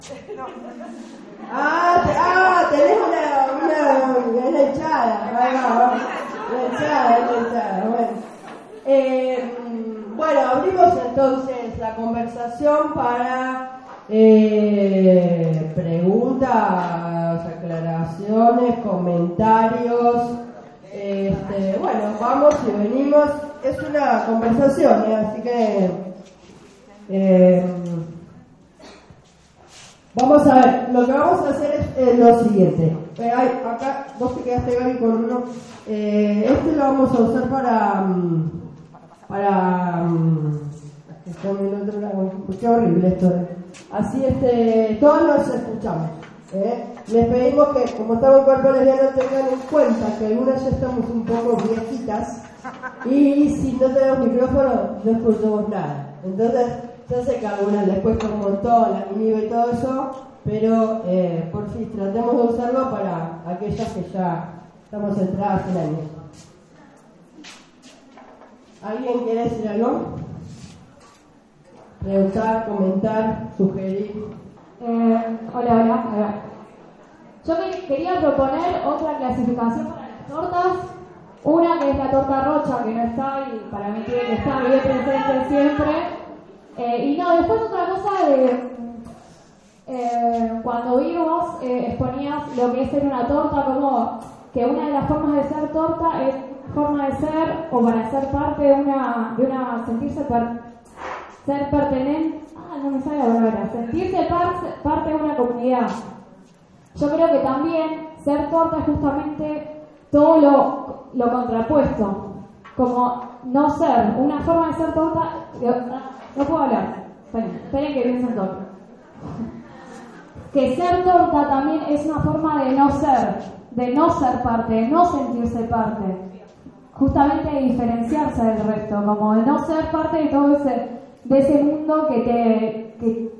Tenés una echada. Bueno, abrimos entonces la conversación para preguntas, aclaraciones, comentarios. Bueno, vamos y venimos. Es una conversación, así que vamos a ver. Lo que vamos a hacer es lo siguiente. Acá vos te quedaste, Gaby, con uno. Este lo vamos a usar para qué horrible esto. Así todos nos escuchamos. Les pedimos que, como estamos en cuerpo lesbiano, tengan en cuenta que algunas ya estamos un poco viejitas y si no tenemos micrófono no escuchamos nada. Entonces, yo sé que a algunas les cuesta un montón la inhibe y todo eso, pero por fin tratemos de usarlo para aquellas que ya estamos entradas en años. ¿Alguien quiere decir algo? Preguntar, comentar, sugerir. Hola. Yo quería proponer otra clasificación para las tortas. Una que es la torta rocha, que no está y para mí tiene que estar bien presente siempre. Y no, después otra cosa de cuando vos exponías lo que es ser una torta, como que una de las formas de ser torta es forma de ser o para ser parte de una sentirse ser pertenente, no me sale la palabra, sentirse parte de una comunidad. Yo creo que también ser torta es justamente todo lo contrapuesto, como no ser, una forma de ser torta, no puedo hablar, esperen que piensen torta. Que ser torta también es una forma de no ser parte, de no sentirse parte, justamente de diferenciarse del resto, como de no ser parte de todo ese mundo que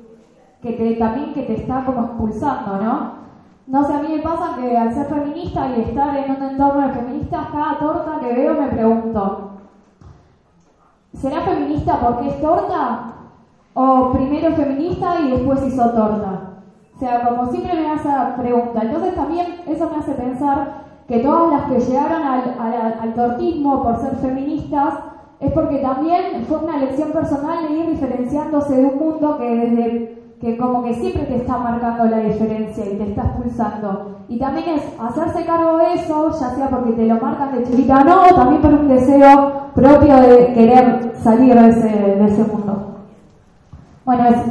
te está como expulsando, ¿no? No sé, a mí me pasa que al ser feminista y estar en un entorno de feministas, cada torta que veo me pregunto, ¿será feminista porque es torta? ¿O primero es feminista y después hizo torta? O sea, como siempre me hace esa pregunta. Entonces también eso me hace pensar que todas las que llegaron al tortismo por ser feministas es porque también fue una elección personal de ir diferenciándose de un mundo que como que siempre te está marcando la diferencia y te está expulsando. Y también es hacerse cargo de eso, ya sea porque te lo marcan de chiquita, no, también por un deseo propio de querer salir de ese mundo. Bueno, eso.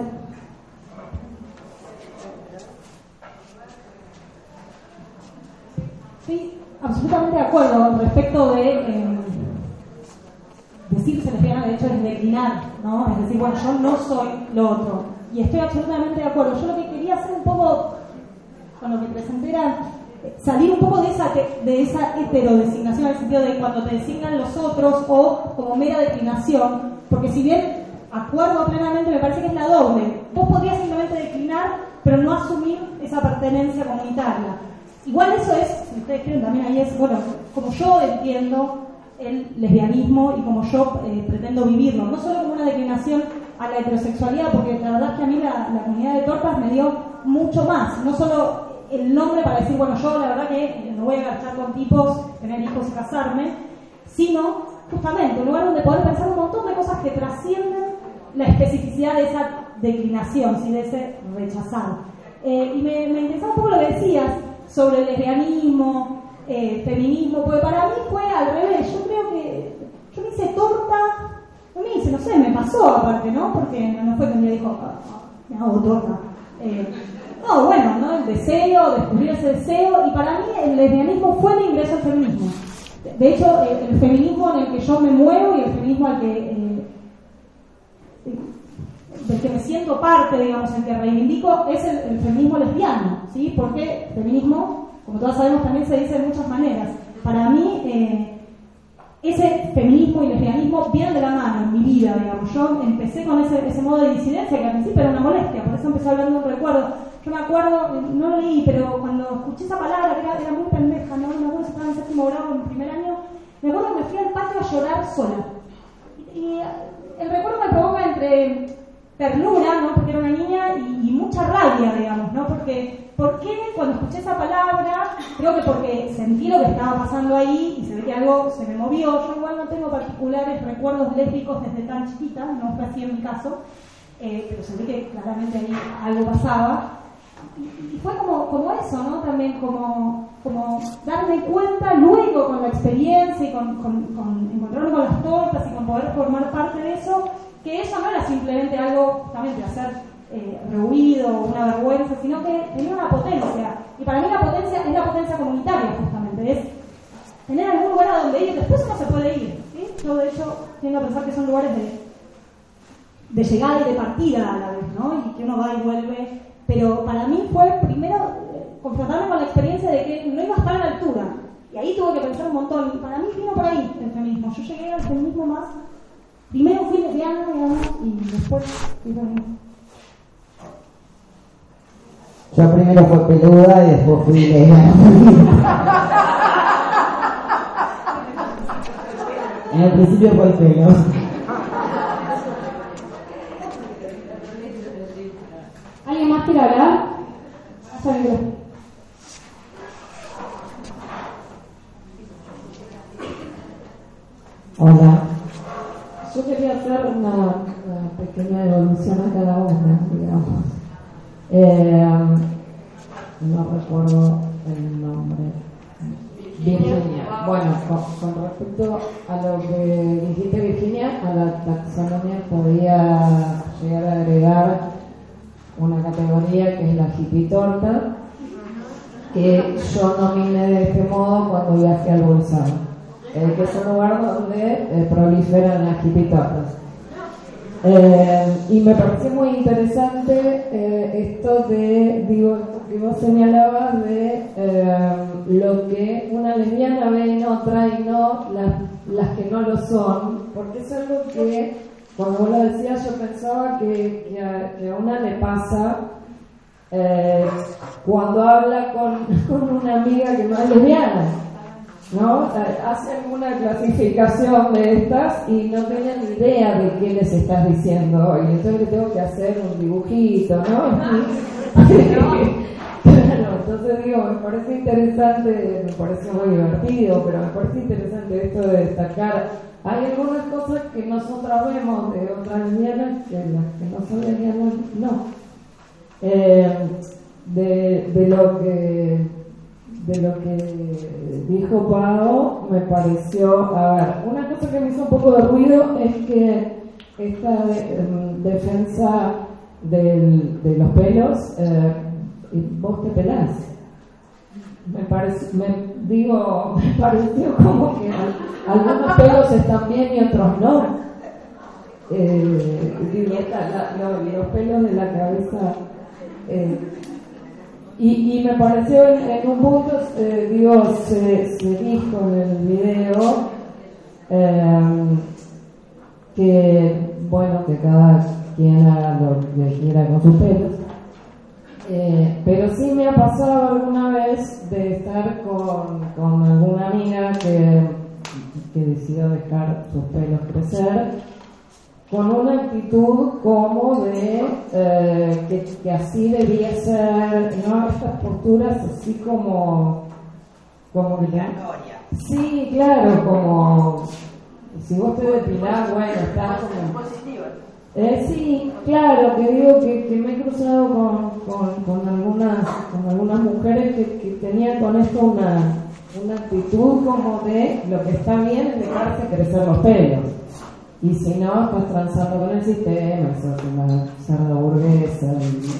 Sí, absolutamente de acuerdo respecto de decirse lesbiana, de hecho es declinar, ¿no? Es decir, bueno, yo no soy lo otro. Y estoy absolutamente de acuerdo. Yo lo que quería hacer un poco, con lo que presenté, era salir un poco de esa heterodesignación, en el sentido de cuando te designan los otros o como mera declinación, porque si bien acuerdo plenamente, me parece que es la doble. Vos podrías simplemente declinar, pero no asumir esa pertenencia comunitaria. Igual eso es, si ustedes quieren también ahí es, bueno, como yo entiendo el lesbianismo y como yo pretendo vivirlo, no solo como una declinación a la heterosexualidad, porque la verdad es que a mí la comunidad de tortas me dio mucho más, no solo el nombre para decir, bueno, yo la verdad que no voy a agachar con tipos, tener hijos y casarme, sino justamente un lugar donde poder pensar un montón de cosas que trascienden la especificidad de esa declinación, ¿sí? De ese rechazar. Y me interesaba un poco lo que decías sobre el lesbianismo, feminismo, porque para mí fue al revés. Yo creo que yo me hice torta, no me hice, no sé, me pasó aparte, ¿no? Porque no fue que me dijo, me hago torta. No, bueno, ¿no? El deseo, descubrir ese deseo, y para mí el lesbianismo fue el ingreso al feminismo. De hecho, el feminismo en el que yo me muevo y el feminismo del que me siento parte, digamos, el que reivindico, es el feminismo lesbiano, ¿sí? Porque el feminismo, como todos sabemos, también se dice de muchas maneras. Para mí, ese feminismo y lesbianismo vienen de la mano en mi vida, digamos. Yo empecé con ese modo de disidencia que al principio era una molestia, por eso empecé hablando de un recuerdo. Yo me acuerdo, no lo leí, pero cuando escuché esa palabra, que era muy pendeja, no me acuerdo si estaba en séptimo grado o en primer año, me acuerdo que me fui al patio a llorar sola. Y el recuerdo me provoca entre ternura, ¿no? Porque era una niña y mucha rabia, digamos, ¿no? Porque, ¿por qué cuando escuché esa palabra? Creo que porque sentí lo que estaba pasando ahí y se ve que algo se me movió. Yo igual no tengo particulares recuerdos lésbicos desde tan chiquita, no fue así en mi caso, pero sentí que claramente ahí algo pasaba. Y fue como eso, ¿no? También como darme cuenta luego con la experiencia y con encontrarme con las tortas y con poder formar parte de eso, que eso no era simplemente algo justamente de hacer ruido o una vergüenza, sino que tenía una potencia. Y para mí la potencia es la potencia comunitaria, justamente, es tener algún lugar a donde ir. Después uno se puede ir, ¿sí? Yo de hecho tiendo a pensar que son lugares de llegada y de partida a la vez, ¿no? Y que uno va y vuelve. Pero para mí fue primero confrontarme con la experiencia de que no iba a estar a la altura. Y ahí tuve que pensar un montón. Y para mí vino por ahí el feminismo. Yo llegué al feminismo más. Primero fui lesbiana, digamos, y después fui feminismo. Yo primero fui peluda y después fui lesbiana. En el principio fue el pelo. ¿Alguien más quiere hablar? Hola. Yo quería hacer una pequeña evolución a cada una, digamos. No recuerdo el nombre. Virginia. Bueno, con respecto a lo que dijiste, Virginia, a la taxonomía podría llegar a agregar una categoría que es la hippie torta, que yo nominé de este modo cuando viajé al Bolsón, que es un lugar donde proliferan las hippie tortas. Y me pareció muy interesante esto que vos señalabas de lo que una lesbiana ve en otra y no las que no lo son, porque es algo que cuando vos lo decías yo pensaba que a una le pasa cuando habla con una amiga que no es lesbiana, ¿no? Hacen una clasificación de estas y no tienen ni idea de qué les estás diciendo y entonces le tengo que hacer un dibujito, ¿no? Claro, entonces digo, me parece interesante, me parece muy divertido, pero me parece interesante esto de destacar. Hay algunas cosas que nosotras vemos de otras lesbianas que las que no son lesbianas no. De lo que dijo Pau me pareció, a ver, una cosa que me hizo un poco de ruido es que esta defensa de los pelos, vos te pelás. Me pareció como que algunos pelos están bien y otros no. Los pelos de la cabeza. Y me pareció en un punto, se dijo en el video que, bueno, que cada quien haga lo que quiera con sus pelos. Pero sí me ha pasado alguna vez de estar con alguna amiga que decidió dejar sus pelos crecer con una actitud como de que así debía ser, ¿no? Estas posturas así como que sí, claro, como si vos te depilás, bueno, estás como sí, claro, que digo que me he cruzado con algunas mujeres que tenían con esto una actitud como de lo que está bien es dejarse crecer los pelos. Y si no, estás transando con el sistema, sos una cerda burguesa.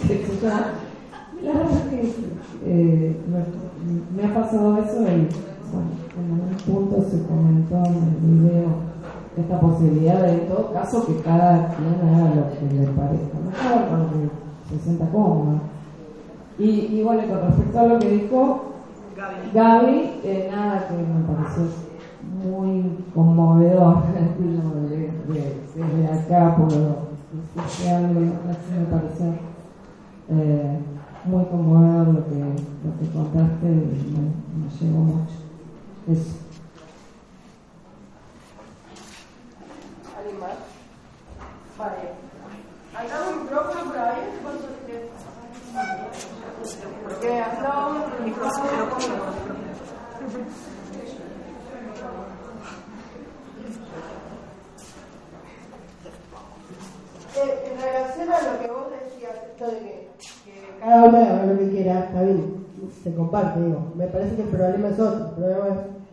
La verdad es que me ha pasado eso y bueno, en algún punto se comentó en el video esta posibilidad de, en todo caso, que cada quien haga lo que le parezca mejor, con lo que se sienta cómodo. Y bueno, con respecto a lo que dijo Gaby, nada, que me pareció muy conmovedor desde acá por lo social, me pareció muy conmovedor lo que contaste y me llegó mucho eso. ¿Alguien más? Vale. Acá me En relación a lo que vos decías, esto de que cada uno haga lo que quiera, está bien, se comparte, digo. Me parece que el problema es otro. El problema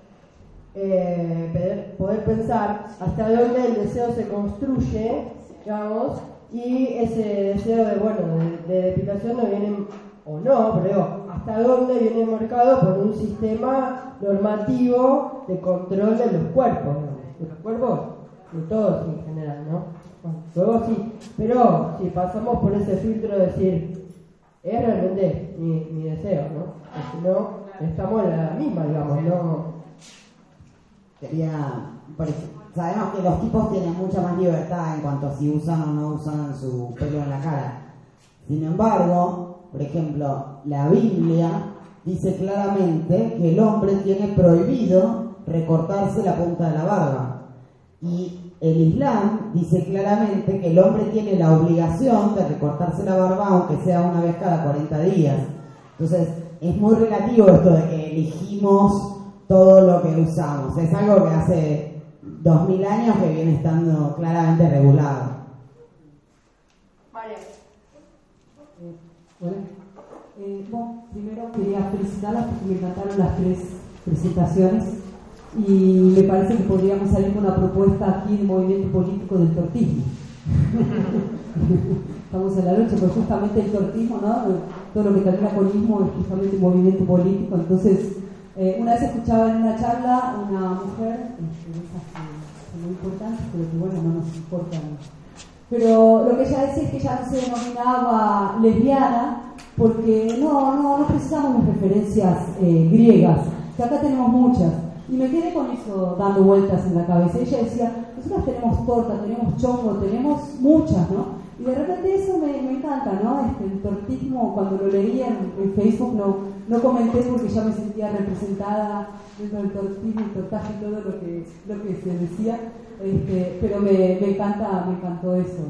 es poder pensar hasta dónde el deseo se construye, digamos, y ese deseo de depilación no viene, o no, pero digo, hasta dónde viene marcado por un sistema normativo de control de los cuerpos, ¿no? De los cuerpos, de todos en general, ¿no? Bueno, luego sí, pero si pasamos por ese filtro de decir, es realmente mi deseo, ¿no? Porque si no, estamos en la misma, digamos, ¿no? Sabemos que los tipos tienen mucha más libertad en cuanto a si usan o no usan su pelo en la cara. Sin embargo, por ejemplo, la Biblia dice claramente que el hombre tiene prohibido recortarse la punta de la barba. Y el Islam dice claramente que el hombre tiene la obligación de recortarse la barba aunque sea una vez cada 40 días. Entonces, es muy relativo esto de que elegimos todo lo que usamos. Es algo que hace 2000 años que viene estando claramente regulado. María. Bueno, primero quería felicitarlas porque me encantaron las 3 presentaciones y me parece que podríamos salir con una propuesta aquí de movimiento político del tortismo. Estamos en la lucha, pero justamente el tortismo, ¿no? Todo lo que termina con ismo es justamente un movimiento político. Entonces, una vez escuchaba en una charla una mujer, son muy importantes, pero que bueno, no nos importan. Pero lo que ella decía es que ella no se denominaba lesbiana porque no precisamos las referencias griegas, que acá tenemos muchas. Y me quedé con eso dando vueltas en la cabeza. Ella decía, nosotros tenemos torta, tenemos chongo, tenemos muchas, ¿no? Y de repente eso me encanta, ¿no? El tortismo, cuando lo leía en Facebook, no comenté porque ya me sentía representada dentro del tortismo, el tortaje y todo lo que se decía, pero me encantó eso.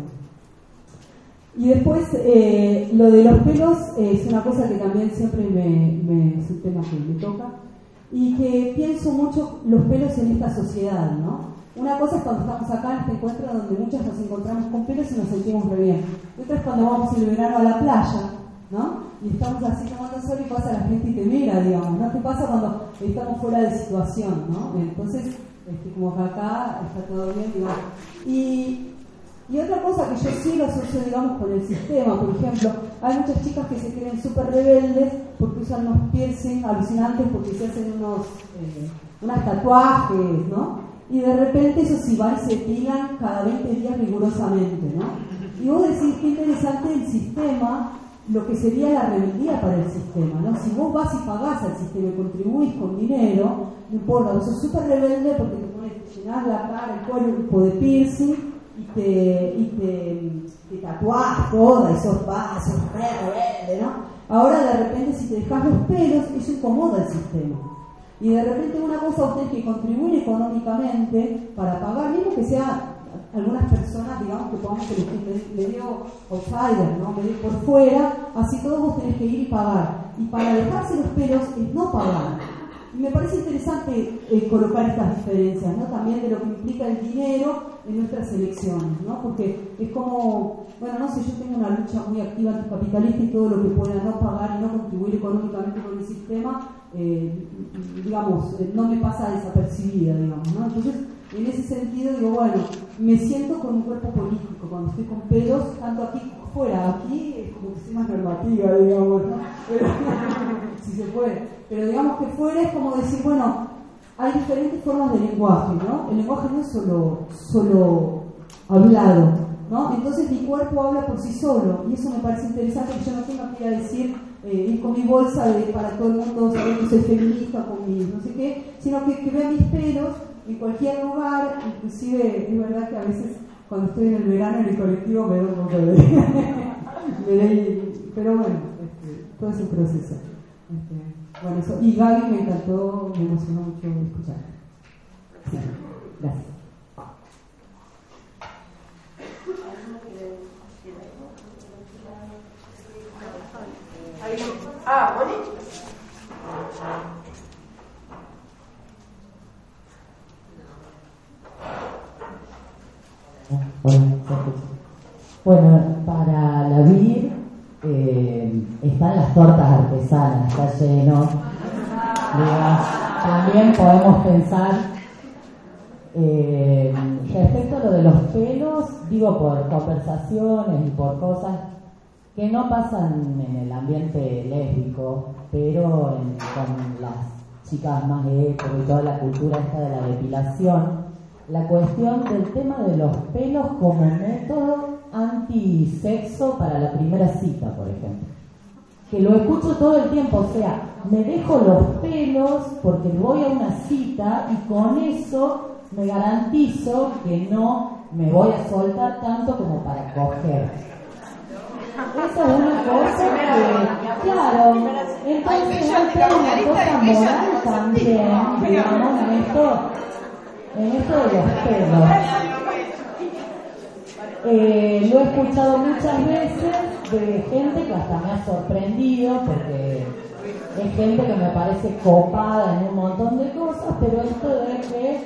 Y después, lo de los pelos es una cosa que también siempre es un tema que me toca, y que pienso mucho los pelos en esta sociedad, ¿no? Una cosa es cuando estamos acá en este encuentro donde muchas nos encontramos con pelos y nos sentimos re bien. Otra es cuando vamos en el verano a la playa, ¿no? Y estamos así tomando sol y pasa la gente y te mira, digamos, ¿no? ¿Qué pasa cuando estamos fuera de situación, ¿no? Entonces, como que acá está todo bien, digamos. Y otra cosa que yo sí lo asocio, digamos, con el sistema, por ejemplo, hay muchas chicas que se creen súper rebeldes porque usan unos piercing alucinantes, porque se hacen unos tatuajes, ¿no? Y de repente eso sí van y se depilan cada 20 días rigurosamente, ¿no? Y vos decís, qué interesante el sistema, lo que sería la rebeldía para el sistema, ¿no? Si vos vas y pagás al sistema y contribuís con dinero, no importa, vos sos súper rebelde porque te llenás la cara, el cuerpo de piercing y te tatuás toda y sos re rebelde, ¿no? Ahora de repente si te dejas los pelos, eso incomoda el sistema. Y de repente una cosa usted que contribuir económicamente para pagar, mismo que sea algunas personas, digamos, que podamos ser medio outsider, ¿no? Medio por fuera, así todos vos tenés que ir y pagar. Y para dejarse los pelos es no pagar. Y me parece interesante colocar estas diferencias, ¿no? También de lo que implica el dinero en nuestras elecciones, ¿no? Porque es como, bueno, no sé, yo tengo una lucha muy activa anticapitalista y todo lo que pueda no pagar y no contribuir económicamente con el sistema, digamos, no me pasa desapercibida, digamos, ¿no? Entonces, en ese sentido digo, bueno, me siento con un cuerpo político, cuando estoy con pelos, tanto aquí como fuera, aquí es como que soy más normativa, digamos, ¿no? Pero, si se puede, pero digamos que fuera es como decir, bueno, hay diferentes formas de lenguaje, ¿no? El lenguaje no es solo hablado, ¿no? Entonces mi cuerpo habla por sí solo, y eso me parece interesante, que yo no tengo que ir a decir, ir con mi bolsa para todo el mundo saber que soy feminista, con mis no sé qué, sino que vean mis pelos en cualquier lugar. Inclusive es verdad que a veces cuando estoy en el verano en el colectivo me doy un poco de pero bueno, todo es un proceso. Bueno, eso. Y Gaby me encantó, me emocionó mucho escuchar. Sí, gracias. Bonito. Bueno, para la vir están las tortas artesanas, está lleno. También podemos pensar respecto a lo de los pelos, digo por conversaciones y por cosas que no pasan en el ambiente lésbico, pero con las chicas más hetero y toda la cultura esta de la depilación, la cuestión del tema de los pelos como método antisexo para la primera cita, por ejemplo. Que lo escucho todo el tiempo, o sea, me dejo los pelos porque voy a una cita y con eso me garantizo que no me voy a soltar tanto como para coger. Esa es una cosa que, claro, entonces hay una cosa moral también, digamos, en esto de los pelos. Lo he escuchado muchas veces de gente que hasta me ha sorprendido porque es gente que me parece copada en un montón de cosas, pero esto de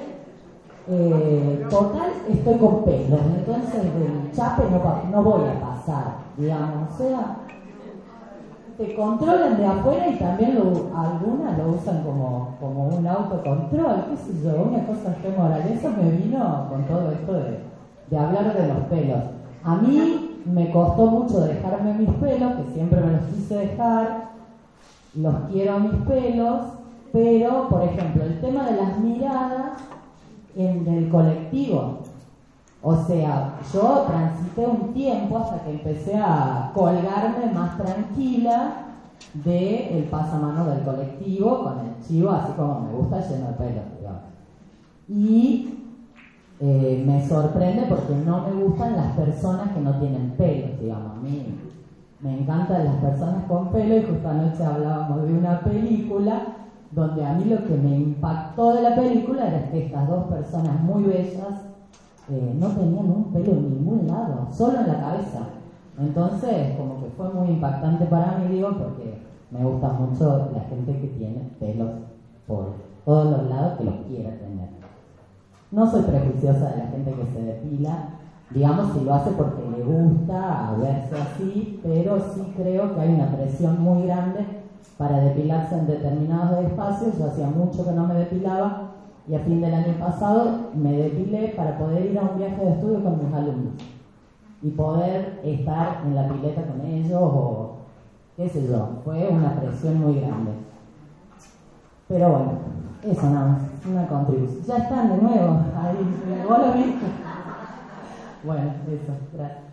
que total estoy con pelos, entonces del chape no voy a pasar, digamos, o sea, te controlan de afuera y también algunas lo usan como un autocontrol, qué sé yo, una cosa que moral. Eso me vino con todo esto de hablar de los pelos. A mí me costó mucho dejarme mis pelos, que siempre me los quise dejar, los quiero a mis pelos, pero, por ejemplo, el tema de las miradas en el colectivo, o sea, yo transité un tiempo hasta que empecé a colgarme más tranquila del pasamano del colectivo con el chivo, así como me gusta, lleno de pelos, digamos. Y me sorprende porque no me gustan las personas que no tienen pelos, digamos. A mí me encantan las personas con pelo, y justo anoche hablábamos de una película donde a mí lo que me impactó de la película era que estas dos personas muy bellas no tenían un pelo en ningún lado, solo en la cabeza. Entonces, como que fue muy impactante para mí, digo, porque me gusta mucho la gente que tiene pelos por todos los lados, que los quiera tener. No soy prejuiciosa de la gente que se depila, digamos, si lo hace porque le gusta verse así, pero sí creo que hay una presión muy grande para depilarse en determinados espacios. Yo hacía mucho que no me depilaba y a fin del año pasado me depilé para poder ir a un viaje de estudio con mis alumnos y poder estar en la pileta con ellos o qué sé yo. Fue una presión muy grande. Pero bueno, eso nada más, una contribución. Ya están de nuevo, ahí, ¿vos lo viste? Bueno, eso, gracias.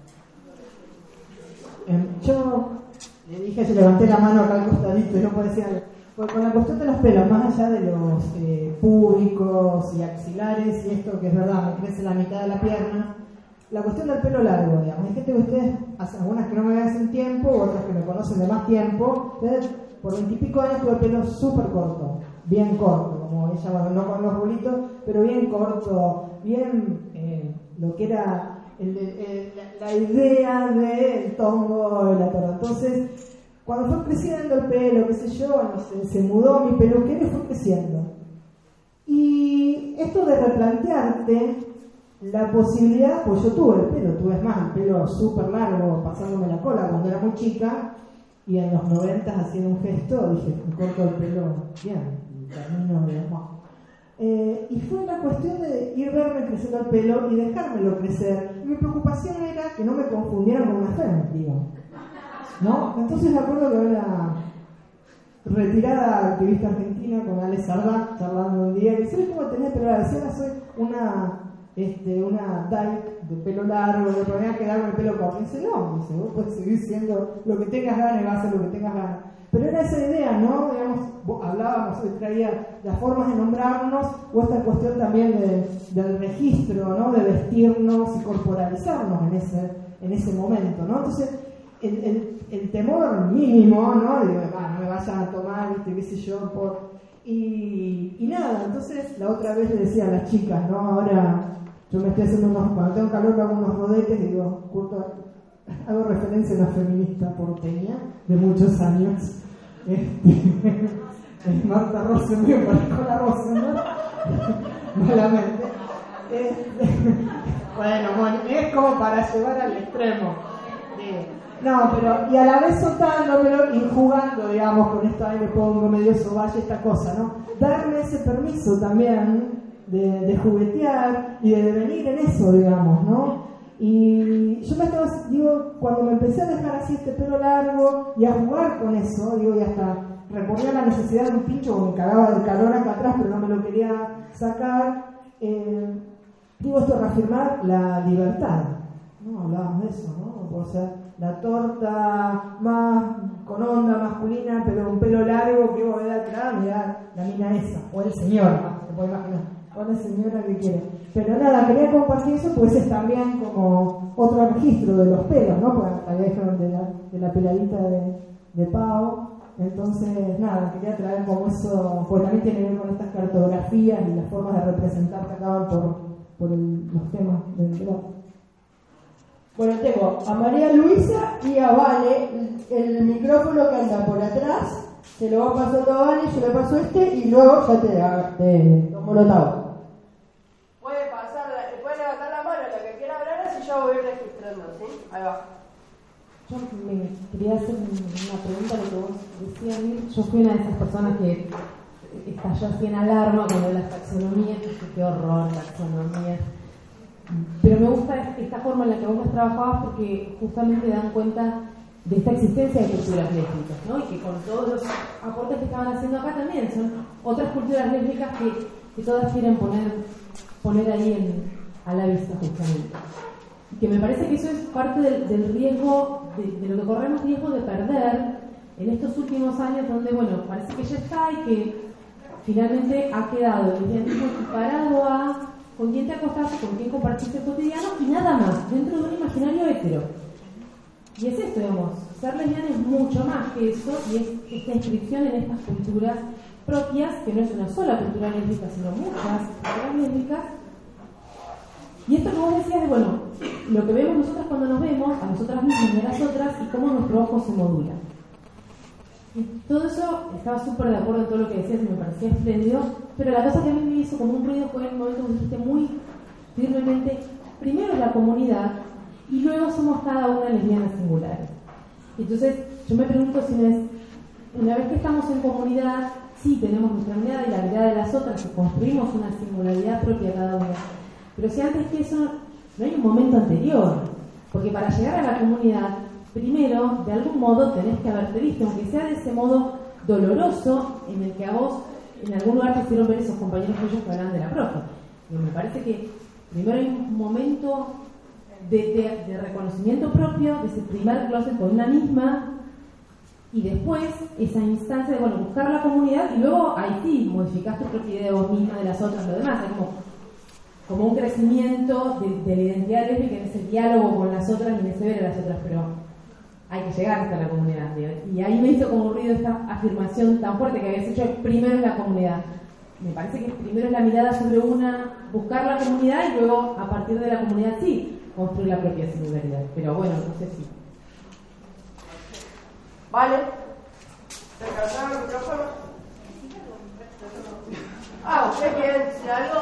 Yo le dije, yo levanté la mano acá al costadito y no puedo decir algo. Porque con la cuestión de los pelos, más allá de los púbicos y axilares y esto que es verdad, me crece la mitad de la pierna, la cuestión del pelo largo, digamos. Hay gente que ustedes, algunas que no me ven hace un tiempo, otras que me conocen de más tiempo, ustedes, por 20 y pico años tuve el pelo súper corto, bien corto, como ella, bueno, no con los rulitos, pero bien corto, bien lo que era la idea del tongo y la toro. Entonces, cuando fue creciendo el pelo, qué sé yo, no sé, se mudó mi peluquero y fue creciendo. Y esto de replantearte la posibilidad, pues yo tuve el pelo, tuve más, el pelo súper largo, pasándome la cola cuando era muy chica, y en los 90 haciendo un gesto, dije, me corto el pelo bien, termino de y fue una cuestión de ir verme creciendo el pelo y dejármelo crecer. Y mi preocupación era que no me confundieran con una femme, digo, ¿no? Entonces me acuerdo que una retirada activista argentina con Ale Sardá charlando un día, que ¿sabes cómo tenés pelo largo? Ahora soy una dyke de pelo largo, de problema que dar con el pelo corto. Y dice, no, dice, vos podés seguir siendo lo que tengas ganas y vas a hacer lo que tengas ganas. Pero era esa idea, ¿no? Digamos, hablábamos, hoy traía las formas de nombrarnos, o esta cuestión también del registro, ¿no? De vestirnos y corporalizarnos en ese momento, ¿no? Entonces, el temor mínimo, ¿no? Digo, no me vayan a tomar, ¿viste? Qué sé yo, y nada. Entonces, la otra vez le decía a las chicas, ¿no? Ahora yo me estoy haciendo cuando tengo calor me hago unos rodetes y digo, curto, hago referencia a una feminista porteña de muchos años, Marta Rosenberg, parezco la Rosenberg, malamente. Bueno, es como para llevar al extremo. No, pero, y a la vez soltándomelo y jugando, digamos, con esto, ahí me pongo medio soballe, esta cosa, ¿no? Darme ese permiso también de juguetear y de devenir en eso, digamos, ¿no? Y yo me estaba, digo, cuando me empecé a dejar así este pelo largo y a jugar con eso, digo, y hasta reponía la necesidad de un pincho, porque me cagaba del calor acá atrás, pero no me lo quería sacar, digo, esto reafirmar la libertad, ¿no? Hablábamos de eso, ¿no? O sea, la torta más con onda masculina, pero un pelo largo que vos veas atrás, mirá la mina esa, o el señor, se puede imaginar, o la señora que quiere. Pero nada, quería compartir eso, pues es también como otro registro de los pelos, ¿no? Porque acá dejaron de la peladita de Pau. Entonces, nada, quería traer como eso, pues también tiene que ver con estas cartografías y las formas de representar que acaban por los temas del debate. Bueno, tengo a María Luisa y a Vale. El micrófono que anda por atrás se lo va pasando a Vale, yo le paso y luego ya te tomo nota. Puede levantar la mano la que quiera hablar, así yo voy registrando, ¿sí? Ahí va. Yo me quería hacer una pregunta a lo que vos decías, Mir. Yo fui una de esas personas que estalló así en alarma cuando las taxonomías, qué horror, taxonomías. Pero me gusta esta forma en la que vos las trabajabas porque justamente dan cuenta de esta existencia de culturas lésbicas, ¿no? Y que con todos los aportes que estaban haciendo acá también son otras culturas lésbicas que todas quieren poner ahí a la vista justamente. Y que me parece que eso es parte del riesgo, de lo que corremos riesgo de perder en estos últimos años donde, bueno, parece que ya está y que finalmente ha quedado el lesbianismo equiparado a con quién te acostaste, con quién compartiste el cotidiano y nada más, dentro de un imaginario hetero. Y es esto, digamos, ser lesbiana es mucho más que eso y es esta inscripción en estas culturas propias, que no es una sola cultura lésbica, sino muchas culturas lésbicas. Y esto que vos decías de, bueno, lo que vemos nosotras cuando nos vemos, a nosotras mismas y a las otras, y cómo nuestro ojo se modula. Y todo eso, estaba súper de acuerdo en todo lo que decías y me parecía espléndido, pero la cosa que a mí me hizo como un ruido fue el momento que dijiste muy firmemente, primero la comunidad y luego somos cada una lesbianas singulares. Entonces, yo me pregunto si una vez que estamos en comunidad, sí tenemos nuestra mirada y la mirada de las otras, y construimos una singularidad propia cada una. Pero si antes que eso, no hay un momento anterior, porque para llegar a la comunidad, primero, de algún modo tenés que haberte visto, aunque sea de ese modo doloroso en el que a vos en algún lugar te hicieron ver esos compañeros tuyos que hablan de la profe. Y me parece que primero hay un momento de reconocimiento propio, de ese primer closet con una misma, y después esa instancia de, bueno, buscar la comunidad, y luego ahí sí, modificás tu propia idea de vos misma, de las otras, lo demás, es como un crecimiento de la identidad lésbica en ese diálogo con las otras y en ese ver a las otras, pero hay que llegar hasta la comunidad, ¿sí? Y ahí me hizo como ruido esta afirmación tan fuerte que habías hecho, primero es la comunidad. Me parece que primero es la mirada sobre buscar la comunidad y luego a partir de la comunidad sí, construir la propia singularidad. Pero bueno, no sé si. Vale. ¿Te alcanzaba el micrófono? ¿Usted quiere decir algo?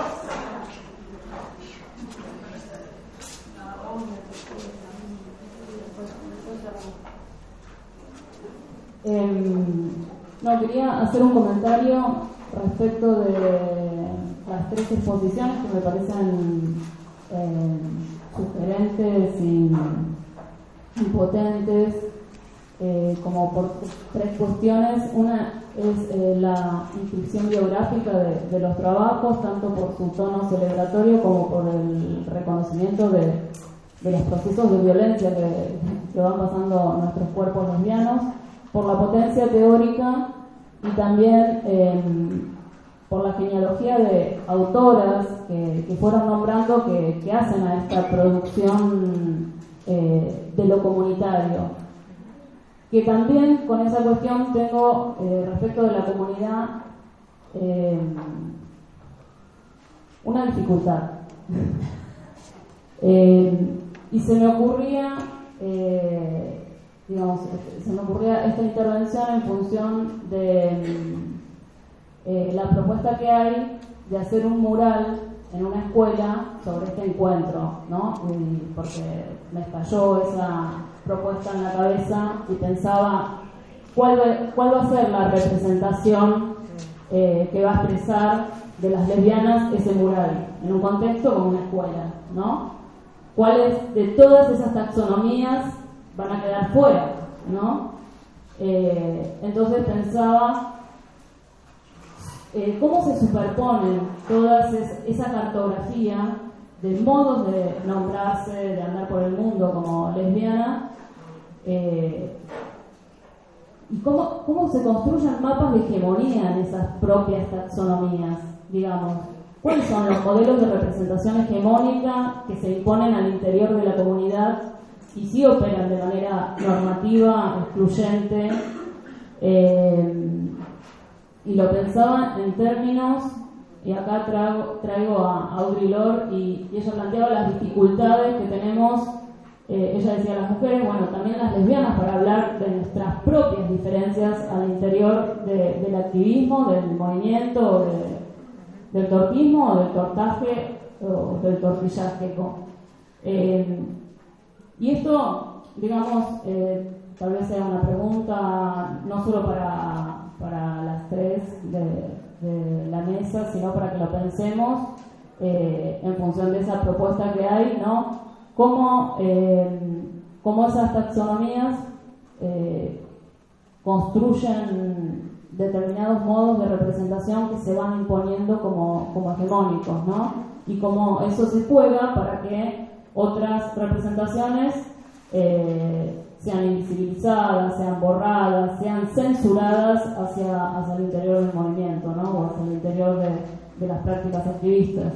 No, quería hacer un comentario respecto de las tres exposiciones que me parecen sugerentes y potentes, como por tres cuestiones. Una es la inscripción biográfica de los trabajos, tanto por su tono celebratorio como por el reconocimiento de los procesos de violencia que van pasando nuestros cuerpos lesbianos, por la potencia teórica y también por la genealogía de autoras que fueron nombrando que hacen a esta producción de lo comunitario. Que también con esa cuestión tengo respecto de la comunidad una dificultad. Y se me ocurría esta intervención en función de la propuesta que hay de hacer un mural en una escuela sobre este encuentro, ¿no? Porque me estalló esa propuesta en la cabeza y pensaba cuál va a ser la representación que va a expresar de las lesbianas ese mural en un contexto como una escuela, ¿no? ¿Cuáles de todas esas taxonomías van a quedar fuera, ¿no? Entonces pensaba cómo se superponen todas esa cartografía de modos de nombrarse, de andar por el mundo como lesbiana, y cómo se construyen mapas de hegemonía en esas propias taxonomías, digamos. ¿Cuáles son los modelos de representación hegemónica que se imponen al interior de la comunidad y sí operan de manera normativa, excluyente? Y lo pensaba en términos, y acá traigo a Audre Lorde, y ella planteaba las dificultades que tenemos, ella decía las mujeres, bueno, también las lesbianas, para hablar de nuestras propias diferencias al interior del activismo, del movimiento, del torquismo, o del tortaje, o del tortillaje. Y esto, digamos, tal vez sea una pregunta no solo para las tres de la mesa, sino para que lo pensemos en función de esa propuesta que hay, ¿no? Cómo esas taxonomías construyen determinados modos de representación que se van imponiendo como hegemónicos, ¿no? Y cómo eso se juega para que otras representaciones sean invisibilizadas, sean borradas, sean censuradas hacia el interior del movimiento, ¿no? O hacia el interior de las prácticas activistas.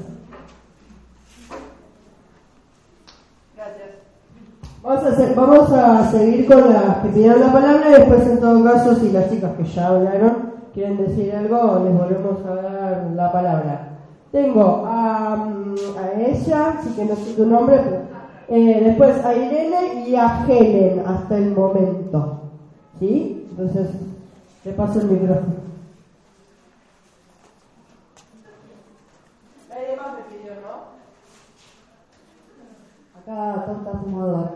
Gracias. Vamos a seguir con las que pidieron la palabra y después, en todo caso, si las chicas que ya hablaron quieren decir algo, les volvemos a dar la palabra. Tengo a ella, sí que no sé tu nombre, pero después a Irene y a Helen hasta el momento. ¿Sí? Entonces, te paso el micrófono. Nadie más me pidió, ¿no? Acá tonta fumadora.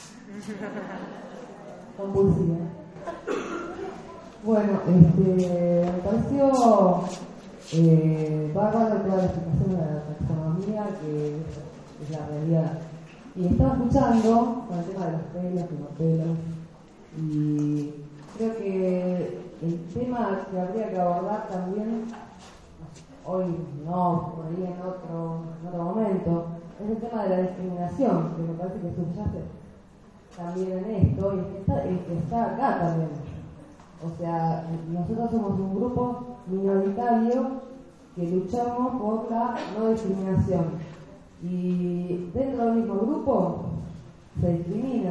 Compulsiva. Bueno, me pareció bárbaro toda la explicación de la taxonomía, que es la realidad. Y estaba escuchando con el tema de los pelos y los pelos, y creo que el tema que habría que abordar también, hoy no, por ahí en otro momento, es el tema de la discriminación, que me parece que subyace también en esto, y que está acá también. O sea, nosotros somos un grupo minoritario que luchamos por la no discriminación. Y dentro del mismo grupo se discrimina.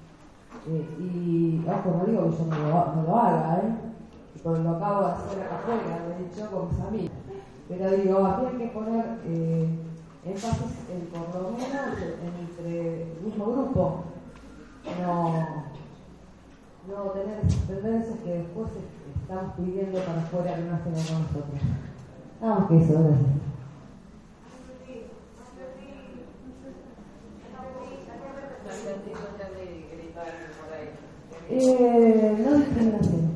Y ojo, no digo que yo no lo haga, porque lo acabo de hacer acá afuera, lo he dicho con mis amigos. Pero digo, habría que poner énfasis por lo menos entre el mismo grupo. No tener esas tendencias que después estamos pidiendo para afuera que no estén con nosotros. Nada más que eso, gracias. No discriminación.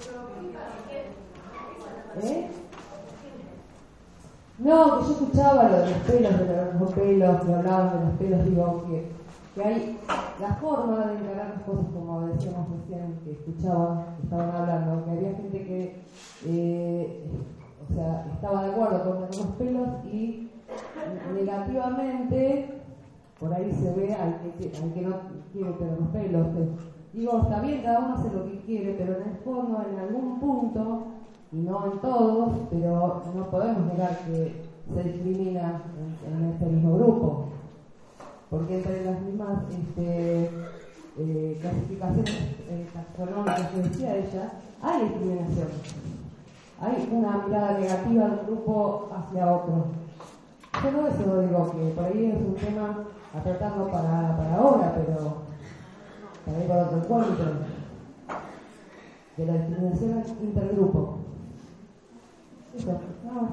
No, que yo escuchaba lo de los pelos, que hablaban de los pelos, digo que hay la forma de encarar las cosas, como decíamos recién, que estaban hablando, que había gente que estaba de acuerdo con los pelos y negativamente por ahí se ve al que no quiere tener los pelos. Digo, está bien, cada uno hace lo que quiere, pero en el fondo, en algún punto, y no en todos, pero no podemos negar que se discrimina en este mismo grupo. Porque entre las mismas clasificaciones taxonómicas que decía ella, hay discriminación. Hay una mirada negativa de un grupo hacia otro. Yo no eso digo que por ahí es un tema a tratarlo para ahora, pero para ir para otro encuentro. De la discriminación intergrupo. Eso.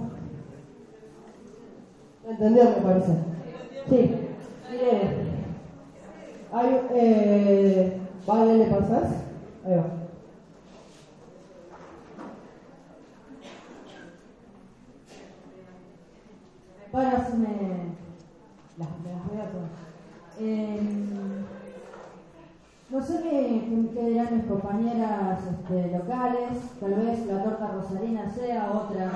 ¿Me entendió, me parece? Sí. ¿Vale, le pasas? Ahí va. Bueno, si me las voy a poner. No sé qué dirán mis compañeras locales, tal vez la torta rosarina sea otra.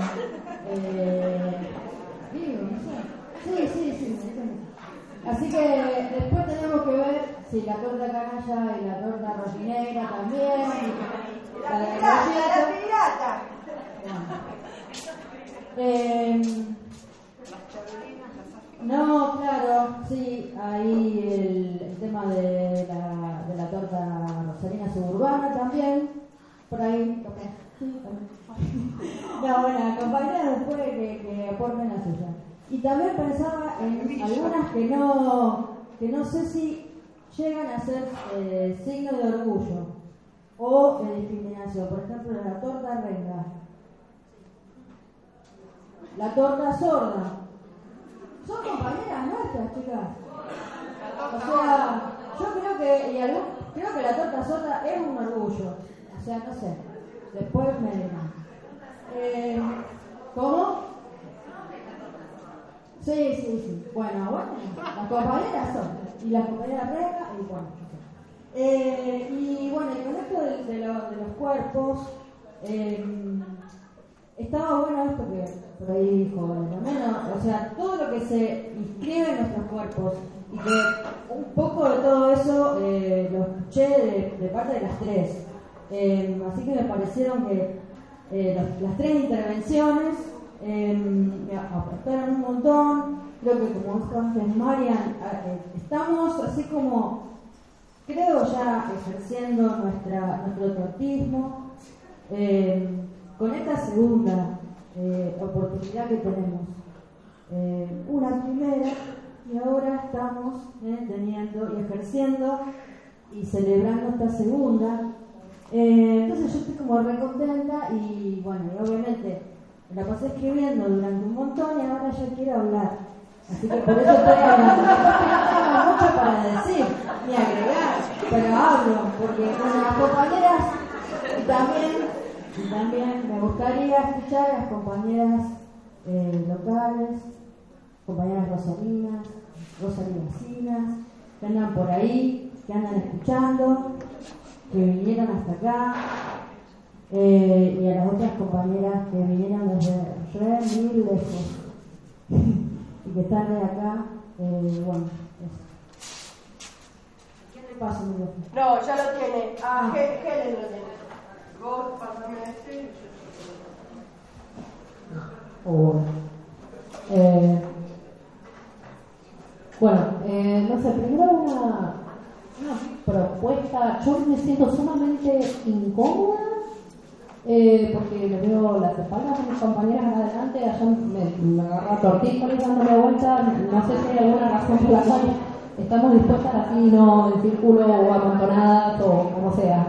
Digo, no sé. Sí. Así que después tenemos que ver si la torta canalla y la torta rosinegra también. La pirata. No, claro, sí, ahí el tema de la torta rosarina suburbana también, por ahí. Sí, no, bueno, compañeras después que aporten la suya. Y también pensaba en algunas que no sé si llegan a ser signo de orgullo o de discriminación. Por ejemplo, la torta renga, la torta sorda. Son compañeras nuestras, chicas. O sea, yo creo que la torta sorda es un orgullo. O sea, no sé. Después me dirán. ¿Cómo? Sí. Bueno, las compañeras son. Y las compañeras renga, y bueno. Y bueno, y con esto de los cuerpos, estaba bueno esto que por ahí dijo Lorena, o sea, todo lo que se inscribe en nuestros cuerpos, y que un poco de todo eso lo escuché de parte de las tres. Así que me parecieron que las tres intervenciones me aportaron un montón. Creo que, como dijo antes Marian, estamos así como, creo, ya ejerciendo nuestro tortismo con esta segunda oportunidad que tenemos. Una primera, y ahora estamos teniendo y ejerciendo y celebrando esta segunda. Entonces yo estoy como re contenta y bueno, y obviamente la pasé escribiendo durante un montón y ahora ya quiero hablar. Así que por eso estoy hablando. No tengo mucho para decir ni agregar, pero hablo porque con las compañeras y también me gustaría escuchar a las compañeras locales, compañeras rosarinacinas, que andan por ahí, que andan escuchando, que vinieron hasta acá, y a las otras compañeras que vinieron desde muy lejos y que están de acá. Bueno, eso. ¿Qué le pasa, mi hijo? No, ya lo tiene. Helen lo tiene. Vos pasame este. No sé, primero una propuesta. Yo me siento sumamente incómoda porque le veo las espaldas de mis compañeras adelante. Allá me agarra tortícolis dándome vuelta. No sé si hay alguna razón por la cual estamos dispuestas así, no en círculo o amontonadas o como sea.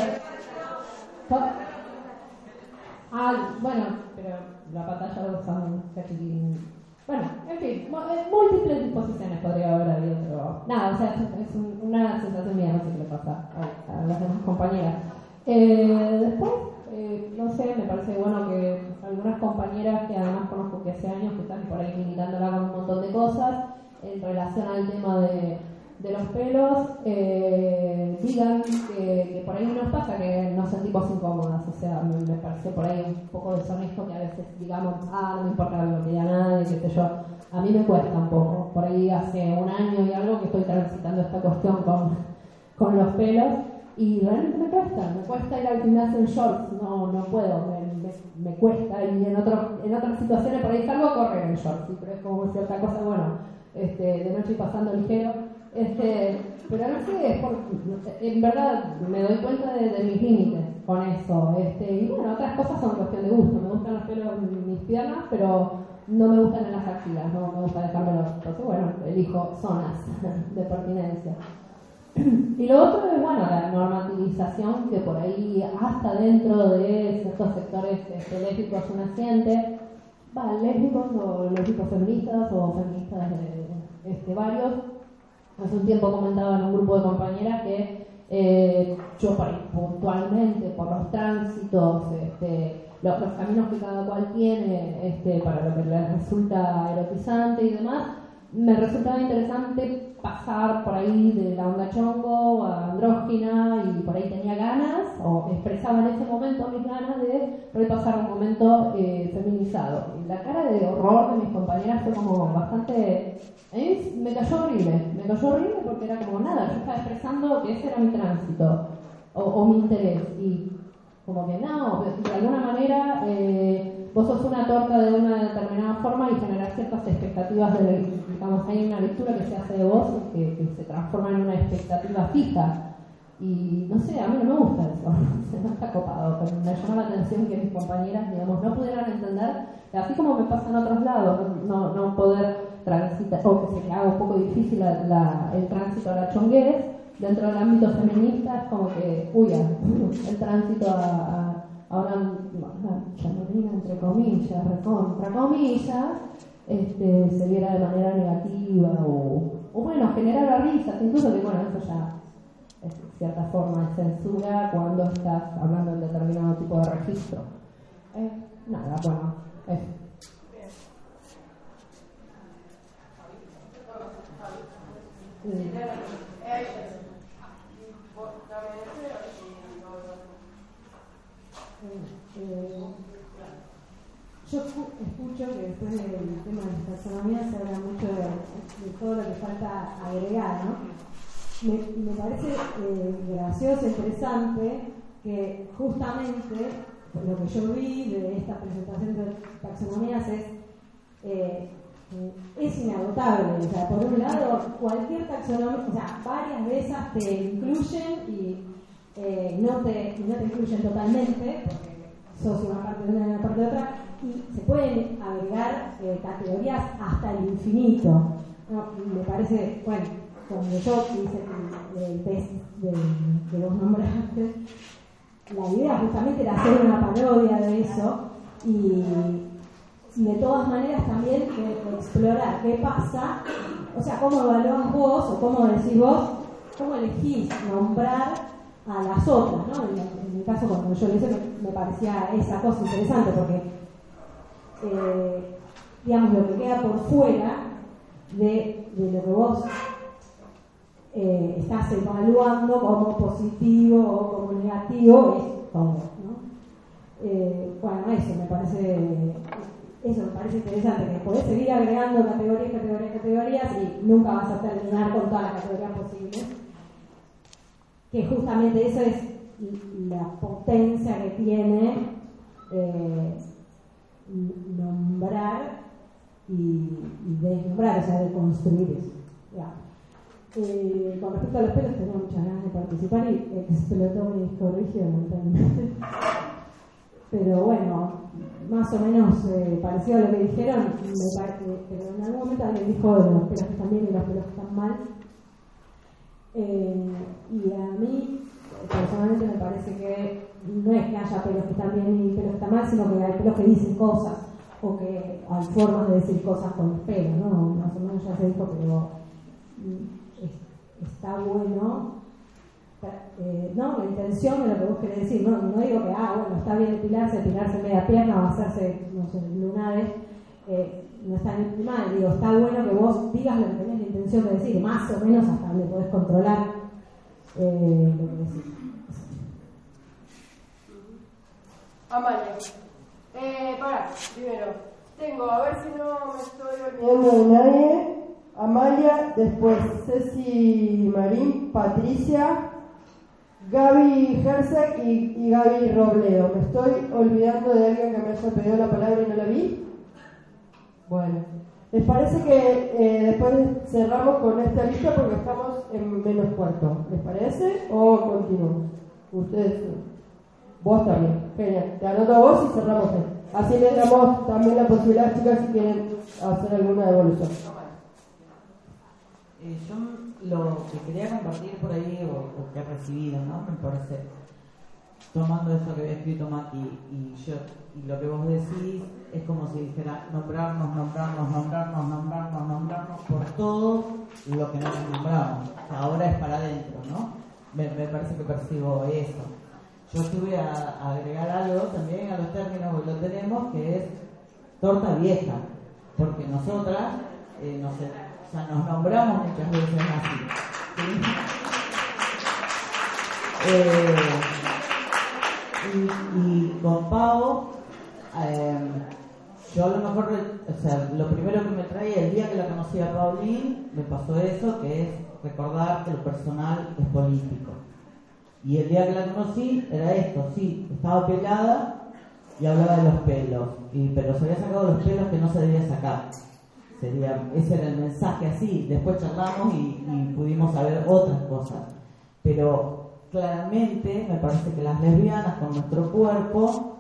Bueno, pero la pantalla lo usamos casi. Bueno, en fin, múltiples disposiciones podría haber habido, pero nada, o sea, es una sensación mía, no sé qué le pasa a las demás compañeras. Después, no sé, me parece bueno que algunas compañeras que además conozco que hace años que están por ahí limitándola con un montón de cosas en relación al tema de los pelos, digan que por ahí nos pasa que nos sentimos incómodas. O sea, me parece por ahí un poco deshonesto que a veces digamos, no me importa lo que diga nadie, qué sé yo. A mí me cuesta un poco. Por ahí hace un año y algo que estoy transitando esta cuestión con los pelos y realmente me cuesta ir al gimnasio en shorts, no puedo, me cuesta, y en otras situaciones por ahí salgo a correr en shorts, pero es como cierta cosa, bueno, de noche pasando ligero. Pero no sé, en verdad me doy cuenta de mis límites con eso. Y bueno, otras cosas son cuestión de gusto. Me gustan los pelos en mis piernas, pero no me gustan en las axilas, no me gusta dejármelos. Entonces, bueno, elijo zonas de pertinencia. Y lo otro es, bueno, la normativización que por ahí, hasta dentro de ciertos sectores lésbicos o nacientes, lésbicos o lésbicos feministas o feministas de varios. Hace un tiempo comentaba en un grupo de compañeras que yo por ahí, puntualmente, por los tránsitos, los caminos que cada cual tiene para lo que les resulta erotizante y demás, me resultaba interesante pasar por ahí de la onda chongo a andrógina, y por ahí tenía ganas, o expresaba en ese momento mis ganas de repasar un momento feminizado. Y la cara de horror de mis compañeras fue como bastante... me cayó horrible porque era como nada, yo estaba expresando que ese era mi tránsito o mi interés, y como que no, de alguna manera vos sos una torta de una determinada forma y generás ciertas expectativas, digamos, hay una lectura que se hace de vos que se transforma en una expectativa fija, y no sé, a mí no me gusta eso, no está copado, pero me llama la atención que mis compañeras, digamos, no pudieran entender, así como me pasa en otros lados, no poder transitar, o que se le haga un poco difícil el tránsito a la chonguez. Dentro del ámbito feminista es como que, el tránsito a una chamarina, entre comillas, recontra comillas, se viera de manera negativa o bueno, generar la risa, incluso que bueno, eso ya es cierta forma de censura cuando estás hablando de determinado tipo de registro. Nada, bueno, eso. Yo escucho que después del tema de la taxonomía se habla mucho de todo lo que falta agregar, ¿no? Me parece gracioso, interesante, que justamente lo que yo vi de esta presentación de taxonomías es inagotable. O sea, por un lado, cualquier taxonomía, o sea, varias de esas te incluyen y no te incluyen totalmente, porque sos una parte de una y una parte de otra, y se pueden agregar categorías hasta el infinito. ¿No? Me parece, bueno, cuando yo hice el test que vos nombraste, la idea justamente era hacer una parodia de eso y de todas maneras también explorar qué pasa, o sea, cómo evaluás vos o cómo decís vos, cómo elegís nombrar a las otras, ¿no? En mi caso, cuando yo lo hice, me parecía esa cosa interesante porque, digamos, lo que queda por fuera de lo que vos estás evaluando como positivo o como negativo es todo, ¿no? Bueno, eso me parece interesante, que podés seguir agregando categorías y nunca vas a terminar con todas las categorías posibles, que justamente eso es la potencia que tiene nombrar y desnombrar, o sea, de construir eso. Con respecto a los pelos, tenía muchas ganas de participar y explotó mi disco rígido lamentablemente. Pero bueno, más o menos parecido a lo que dijeron, pero en algún momento alguien dijo de los pelos que están bien y los pelos que están mal. Y a mí, personalmente, me parece que no es que haya pelos que están bien y pelos que están mal, sino que hay pelos que dicen cosas, o que hay formas de decir cosas con los pelos, ¿no? Más o menos ya se dijo, pero está bueno. No, la intención de lo que vos querés decir, no digo que, bueno, está bien depilarse media pierna o hacerse, no sé, lunares, no está ni mal, digo, está bueno que vos digas lo que tenés la intención de decir, más o menos hasta donde podés controlar lo que decís. Amalia. Primero, tengo, a ver si no me estoy olvidando de nadie. Amalia, después Ceci Marín, Patricia, Gaby Herzeg y Gaby Robledo. ¿Me estoy olvidando de alguien que me haya pedido la palabra y no la vi? Bueno, ¿les parece que después cerramos con esta lista porque estamos en menos cuarto? ¿Les parece? ¿O continuamos? Ustedes, vos también. Genial, te anoto a vos y cerramos esto. Así les damos también la posibilidad, chicas, si quieren hacer alguna devolución. Yo lo que quería compartir por ahí, o que he recibido, ¿no? Me parece, tomando esto que había escrito Mati y lo que vos decís, es como si dijera nombrarnos por todo lo que no nos nombramos. Ahora es para adentro, ¿no? Me parece que percibo eso. Yo estuve a agregar algo también a los términos que lo tenemos, que es torta vieja, porque nosotras, no sé, o sea, nos nombramos muchas veces así. ¿Sí? Y con Pau, yo a lo mejor, o sea, lo primero que me traía el día que la conocí a Paulín, me pasó eso, que es recordar que lo personal es político. Y el día que la conocí era esto, sí, estaba pelada y hablaba de los pelos, pero se había sacado los pelos que no se debía sacar. Ese era el mensaje así. Después charlamos y pudimos saber otras cosas. Pero claramente me parece que las lesbianas con nuestro cuerpo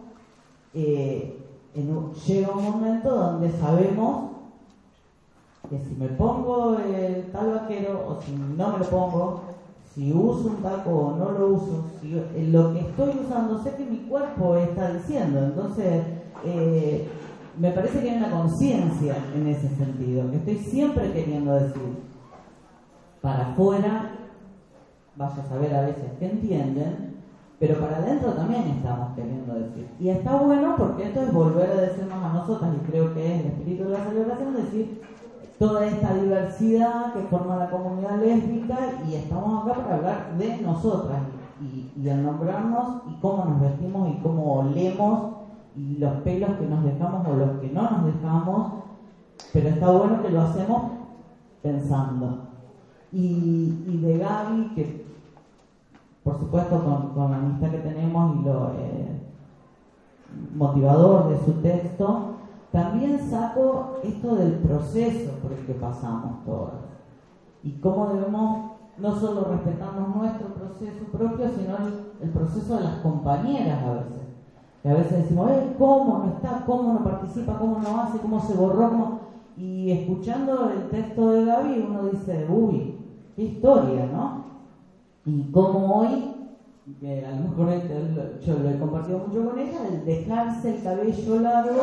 llega un momento donde sabemos que si me pongo el tal vaquero o si no me lo pongo, si uso un taco o no lo uso, si lo que estoy usando sé que mi cuerpo está diciendo. Entonces me parece que hay una conciencia en ese sentido, que estoy siempre queriendo decir para afuera, vaya a saber a veces que entienden, pero para adentro también estamos queriendo decir. Y está bueno porque esto es volver a decirnos a nosotras, y creo que es el espíritu de la celebración, decir toda esta diversidad que forma la comunidad lésbica, y estamos acá para hablar de nosotras y al nombrarnos y cómo nos vestimos y cómo olemos y los pelos que nos dejamos o los que no nos dejamos, pero está bueno que lo hacemos pensando. Y de Gaby, que por supuesto con la amistad que tenemos y lo motivador de su texto, también saco esto del proceso por el que pasamos todas y cómo debemos no solo respetarnos nuestro proceso propio, sino el proceso de las compañeras a veces. Que a veces decimos, ¿cómo no está? ¿Cómo no participa? ¿Cómo no hace? ¿Cómo se borró? Y escuchando el texto de Gaby uno dice, uy, qué historia, ¿no? Y como hoy, que a lo mejor yo lo he compartido mucho con ella, el dejarse el cabello largo,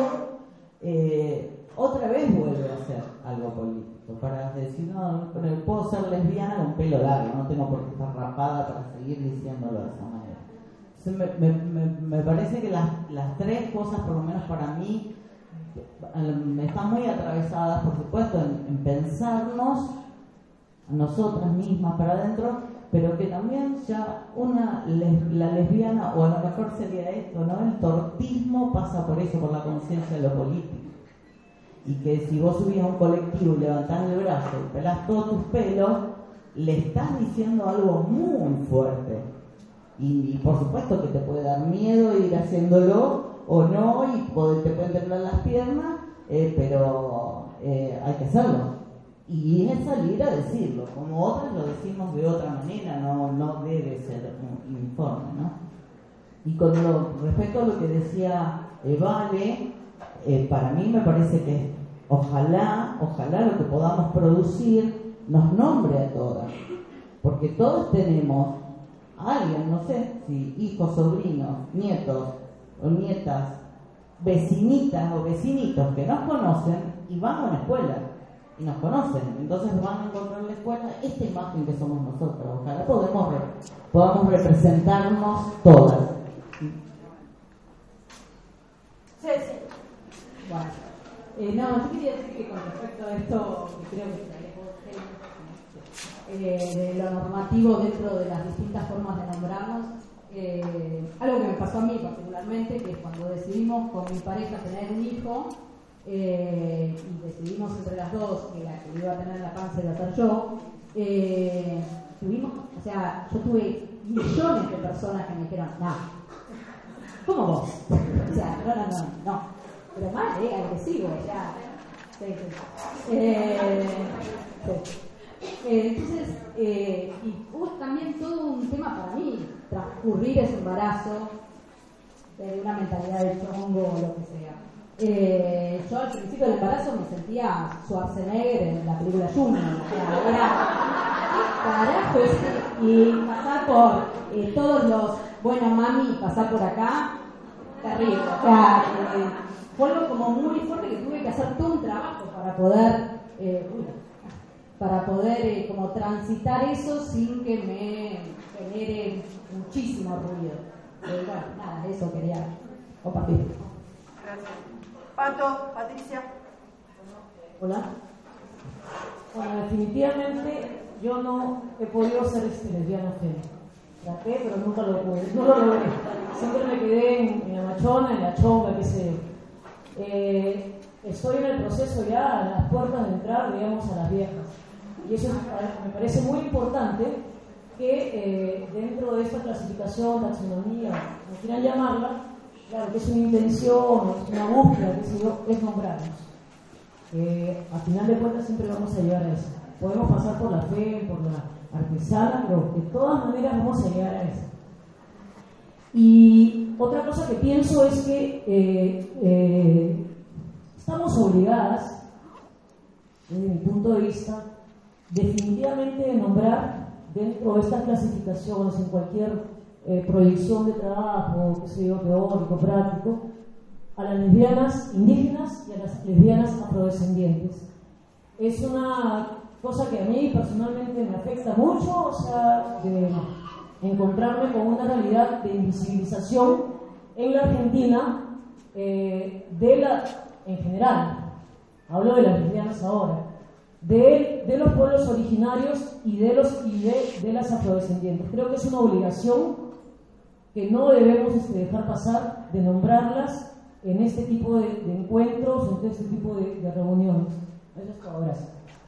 otra vez vuelve a ser algo político, para decir, no, puedo ser lesbiana con pelo largo, no tengo por qué estar rapada para seguir diciéndolo de esa manera. Me parece que las tres cosas, por lo menos para mí, están muy atravesadas, por supuesto, en pensarnos a nosotras mismas para adentro, pero que también ya la lesbiana, o a lo mejor sería esto, ¿no? El tortismo pasa por eso, por la conciencia de lo político. Y que si vos subís a un colectivo y levantás el brazo y pelás todos tus pelos, le estás diciendo algo muy fuerte. Y por supuesto que te puede dar miedo ir haciéndolo o no, y te pueden temblar las piernas, pero hay que hacerlo. Y es salir a decirlo, como otras lo decimos de otra manera, no debe ser un informe, ¿no? Y con respecto a lo que decía Vale, para mí me parece que ojalá lo que podamos producir nos nombre a todas, porque todos tenemos alguien, no sé, si hijos, sobrinos, nietos o nietas, vecinitas o vecinitos que nos conocen y van a una escuela y nos conocen, entonces van a encontrar en la escuela esta imagen que somos nosotros. Ojalá podamos representarnos todas. Sí. Bueno, yo quería decir que con respecto a esto, que creo que de lo normativo dentro de las distintas formas de nombrarnos, algo que me pasó a mí particularmente, que es cuando decidimos con mi pareja tener un hijo, y decidimos entre las dos que la que iba a tener la panza iba a ser yo, yo tuve millones de personas que me dijeron, ¿cómo vos? O sea, no, pero más agresivo, ya. Sí. Entonces, y hubo también todo un tema para mí, transcurrir ese embarazo de una mentalidad de chongo o lo que sea. Yo al al principio del embarazo me sentía Schwarzenegger en la película Junior, o sea, era carajo, y pasar por todos los, bueno mami, pasar por acá, terrible, o sea, fue algo como muy fuerte que tuve que hacer todo un trabajo para poder como transitar eso sin que me genere muchísimo ruido. Bueno, nada, eso quería compartir. Gracias. Pato, Patricia. Hola. Bueno, definitivamente yo no he podido ser lesbiana feliz. Traté, pero nunca lo pude, no lo logré. Siempre me quedé en la machona, en la chonga, qué sé yo. Estoy en el proceso ya a las puertas de entrar, digamos, a las viejas. Y eso me parece muy importante que dentro de esta clasificación, taxonomía, como quieran llamarla, claro que es una intención, es una búsqueda, qué sé yo, es nombrarnos. A final de cuentas siempre vamos a llegar a eso. Podemos pasar por la fe, por la artesana, pero de todas maneras vamos a llegar a eso. Y otra cosa que pienso es que estamos obligadas, desde mi punto de vista, definitivamente de nombrar dentro de estas clasificaciones, en cualquier proyección de trabajo, qué sé yo, teórico, práctico, a las lesbianas indígenas y a las lesbianas afrodescendientes. Es una cosa que a mí personalmente me afecta mucho, o sea, de encontrarme con una realidad de invisibilización en la Argentina, en general, hablo de las lesbianas ahora, de los pueblos originarios y de las afrodescendientes. Creo que es una obligación que no debemos dejar pasar, de nombrarlas en este tipo de encuentros, en este tipo de reuniones. Eso es todo, gracias.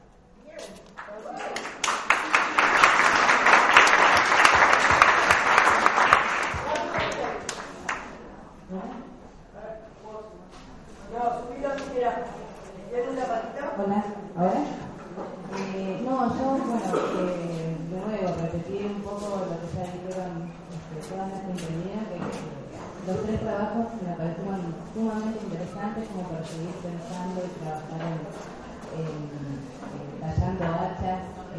Hola, ¿ahora? No, yo, bueno, de nuevo, repetir un poco lo que ya dijeron todas las intervenidas, que los tres trabajos me parecieron sumamente interesantes como para seguir pensando y trabajar tallando hachas.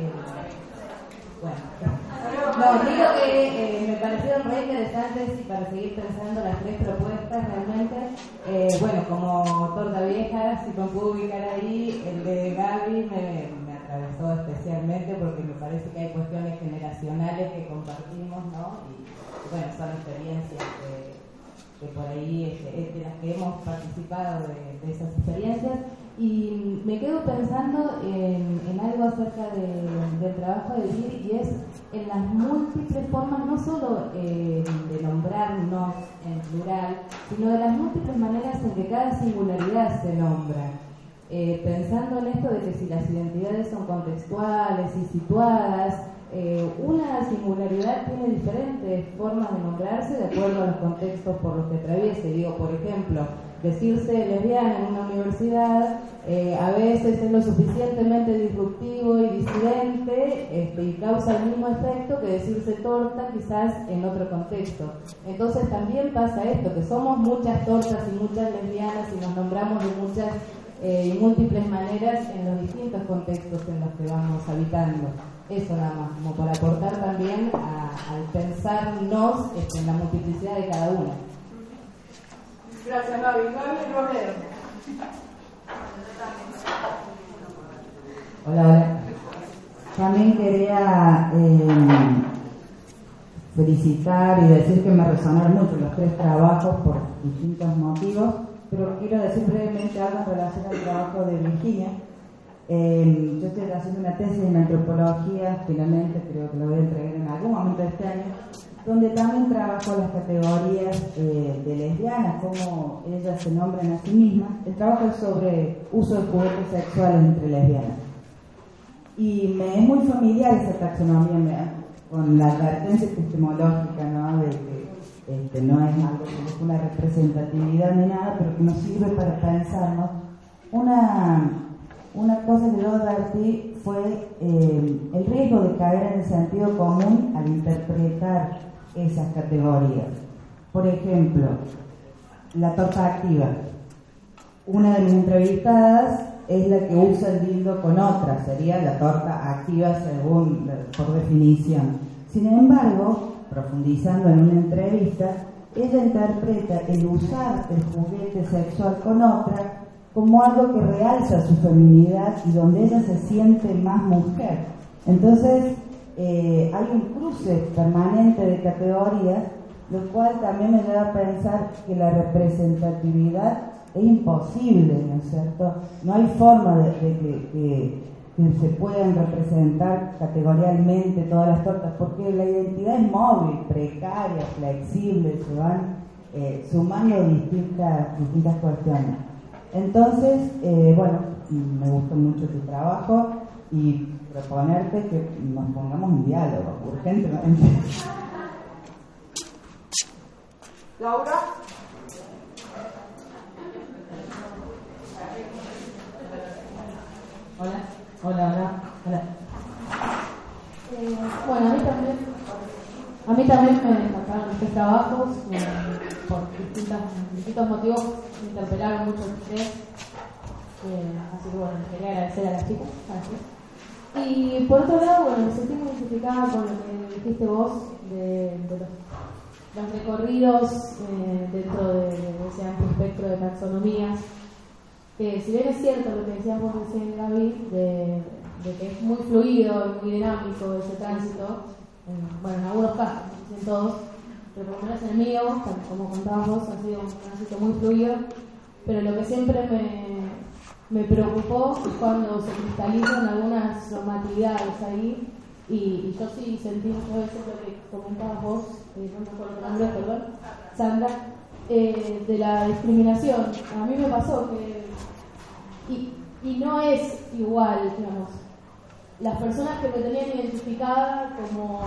Digo que me parecieron re interesantes y para seguir pensando las tres propuestas realmente, como Torta Vieja, si me puedo ubicar ahí, el de Gaby me atravesó especialmente porque me parece que hay cuestiones generacionales que compartimos, ¿no? Y bueno, son experiencias que por ahí, de las que hemos participado de esas experiencias. Y me quedo pensando en algo acerca del trabajo de Vir, y es en las múltiples formas, no solo de nombrarnos en plural, sino de las múltiples maneras en que cada singularidad se nombra. Pensando en esto de que si las identidades son contextuales y situadas, una singularidad tiene diferentes formas de nombrarse de acuerdo a los contextos por los que atraviese. Digo, por ejemplo, decirse lesbiana en una universidad a veces es lo suficientemente disruptivo y disidente y causa el mismo efecto que decirse torta quizás en otro contexto. Entonces también pasa esto, que somos muchas tortas y muchas lesbianas y nos nombramos de muchas y múltiples maneras en los distintos contextos en los que vamos habitando. Eso nada más, como para aportar también al pensarnos en la multiplicidad de cada uno. Gracias, Gaby. Gaby Romero. Hola. También quería felicitar y decir que me resonaron mucho los tres trabajos por distintos motivos, pero quiero decir brevemente algo en relación al trabajo de Virginia. Yo estoy haciendo una tesis en antropología, finalmente creo que lo voy a entregar en algún momento de este año, donde también trabajo las categorías de lesbianas, cómo ellas se nombran a sí mismas. El trabajo es sobre uso de juguetes sexuales entre lesbianas. Y me es muy familiar esa taxonomía con la advertencia epistemológica, ¿no? De que no es algo que es una representatividad ni nada, pero que nos sirve para pensarnos. Una cosa que yo advertí fue el riesgo de caer en el sentido común al interpretar esas categorías. Por ejemplo, la torta activa. una de mis entrevistadas es la que usa el dildo con otra, sería la torta activa según, por definición. Sin embargo, profundizando en una entrevista, ella interpreta el usar el juguete sexual con otra como algo que realza su feminidad y donde ella se siente más mujer. Entonces, hay un cruce permanente de categorías, lo cual también me lleva a pensar que la representatividad es imposible, ¿no es cierto? No hay forma de que se puedan representar categorialmente todas las tortas, porque la identidad es móvil, precaria, flexible, se van sumando distintas cuestiones. Entonces, bueno, me gustó mucho tu trabajo y proponerte que nos pongamos en diálogo urgentemente. Laura. Hola. Bueno, a mí también me encantaron estos trabajos, por distintos motivos me interpelaron mucho ustedes, así que bueno, quería agradecer a las chicas. Y por otro lado, bueno, me sentí muy identificada con lo que dijiste vos de los recorridos dentro de ese amplio espectro de taxonomías, que si bien es cierto lo que decías vos recién, Gaby, de que es muy fluido y muy dinámico ese tránsito, bueno, en algunos casos, no en todos, pero por lo menos en el mío, como contabas vos, ha sido un tránsito muy fluido, pero lo que siempre me preocupó es cuando se cristalizan algunas normatividades ahí, y yo sí sentí muchas veces lo que comentabas vos, no me acuerdo el nombre, perdón, Sandra, de la discriminación. A mí me pasó que, y no es igual, digamos, las personas que me tenían identificada como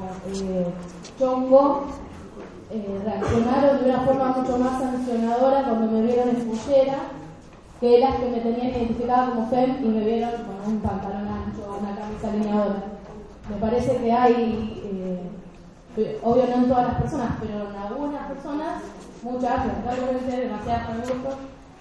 chongo reaccionaron de una forma mucho más sancionadora cuando me vieron en fullera que las que me tenían identificada como fem y me vieron con un pantalón ancho, una camisa alineadora. Me parece que hay, obvio no en todas las personas, pero en algunas personas, muchas, lamentablemente, demasiadas para mi gusto,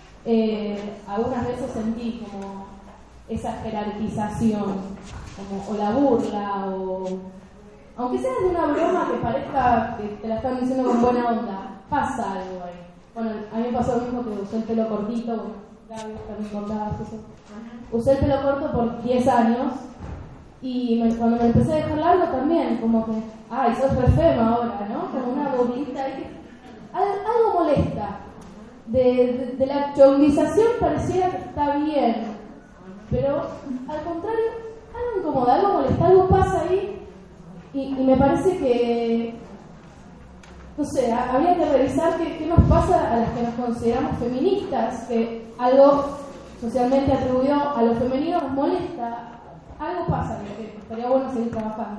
algunas veces sentí como esa jerarquización, o la burla, o aunque sea de una broma que parezca que te la están diciendo con buena onda, pasa algo ahí. Bueno, a mí me pasó lo mismo, que usé el pelo cortito, bueno, Gaby también contabas eso. Usé el pelo corto por 10 años y cuando me empecé a dejar largo también, como que, ay, sos re fema ahora, ¿no? Como una burlita ahí, algo molesta. De la chonguización pareciera que está bien, pero al contrario, algo incomoda, algo molesta, algo pasa ahí y me parece que, no sé, habría que revisar qué nos pasa a las que nos consideramos feministas, que algo socialmente atribuido a lo femenino nos molesta, algo pasa, que estaría bueno seguir trabajando.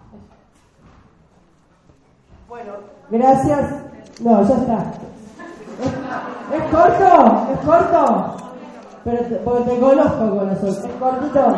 Bueno, gracias. No, ya está. Es corto, pero porque te conozco, corazón. Es cortito.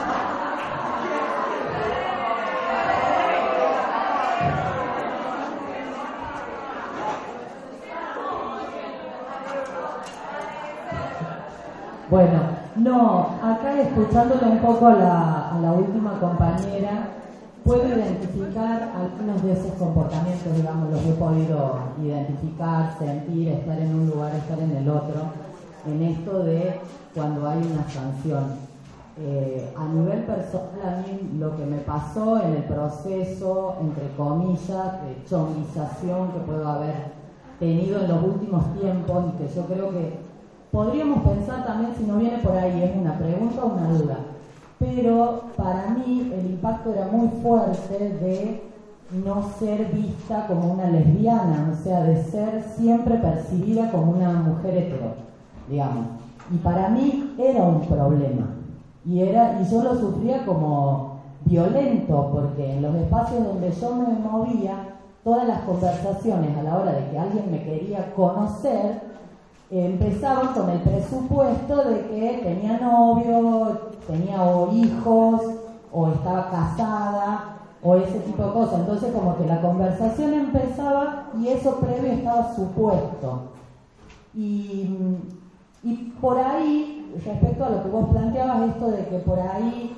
Bueno, no, acá escuchándole un poco a la última compañera, puedo identificar algunos de esos comportamientos, digamos, los he podido identificar, sentir, estar en un lugar, estar en el otro, en esto de cuando hay una sanción. A nivel personal, a mí lo que me pasó en el proceso, entre comillas, de chonguización que puedo haber tenido en los últimos tiempos, y que yo creo que podríamos pensar también, si no viene por ahí, es una pregunta o una duda, pero para mí el impacto era muy fuerte de no ser vista como una lesbiana, o sea, de ser siempre percibida como una mujer hetero, digamos. Y para mí era un problema, y yo lo sufría como violento, porque en los espacios donde yo me movía, todas las conversaciones a la hora de que alguien me quería conocer, empezaban con el presupuesto de que tenía novio, tenía o hijos, o estaba casada, o ese tipo de cosas. Entonces como que la conversación empezaba y eso previo estaba supuesto. Y Y por ahí, respecto a lo que vos planteabas, esto de que por ahí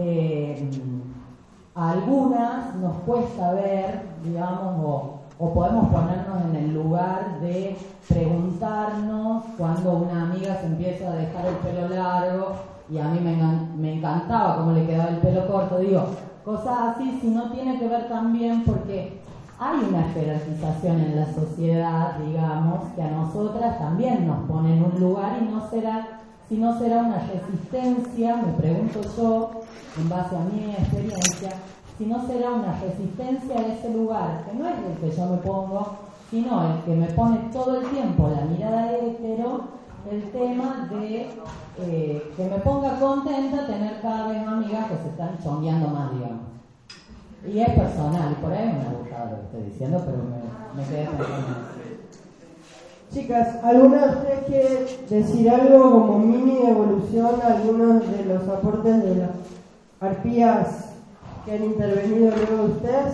a algunas nos cuesta ver, digamos, o podemos ponernos en el lugar de preguntarnos cuando una amiga se empieza a dejar el pelo largo y a mí me encantaba cómo le quedaba el pelo corto, digo, cosas así, si no tiene que ver también porque hay una jerarquización en la sociedad, digamos, que a nosotras también nos pone en un lugar y si no será una resistencia, me pregunto yo, en base a mi experiencia, si no será una resistencia a ese lugar, que no es el que yo me pongo, sino el que me pone todo el tiempo la mirada hetero, el tema de que me ponga contenta tener cada vez amigas que se están chongueando más, digamos. Y es personal, y por ahí me ha gustado lo que estoy diciendo, pero me quedé pensando. Chicas, ¿alguna de ustedes quiere decir algo como mini evolución a algunos de los aportes de las arpías que han intervenido luego de ustedes?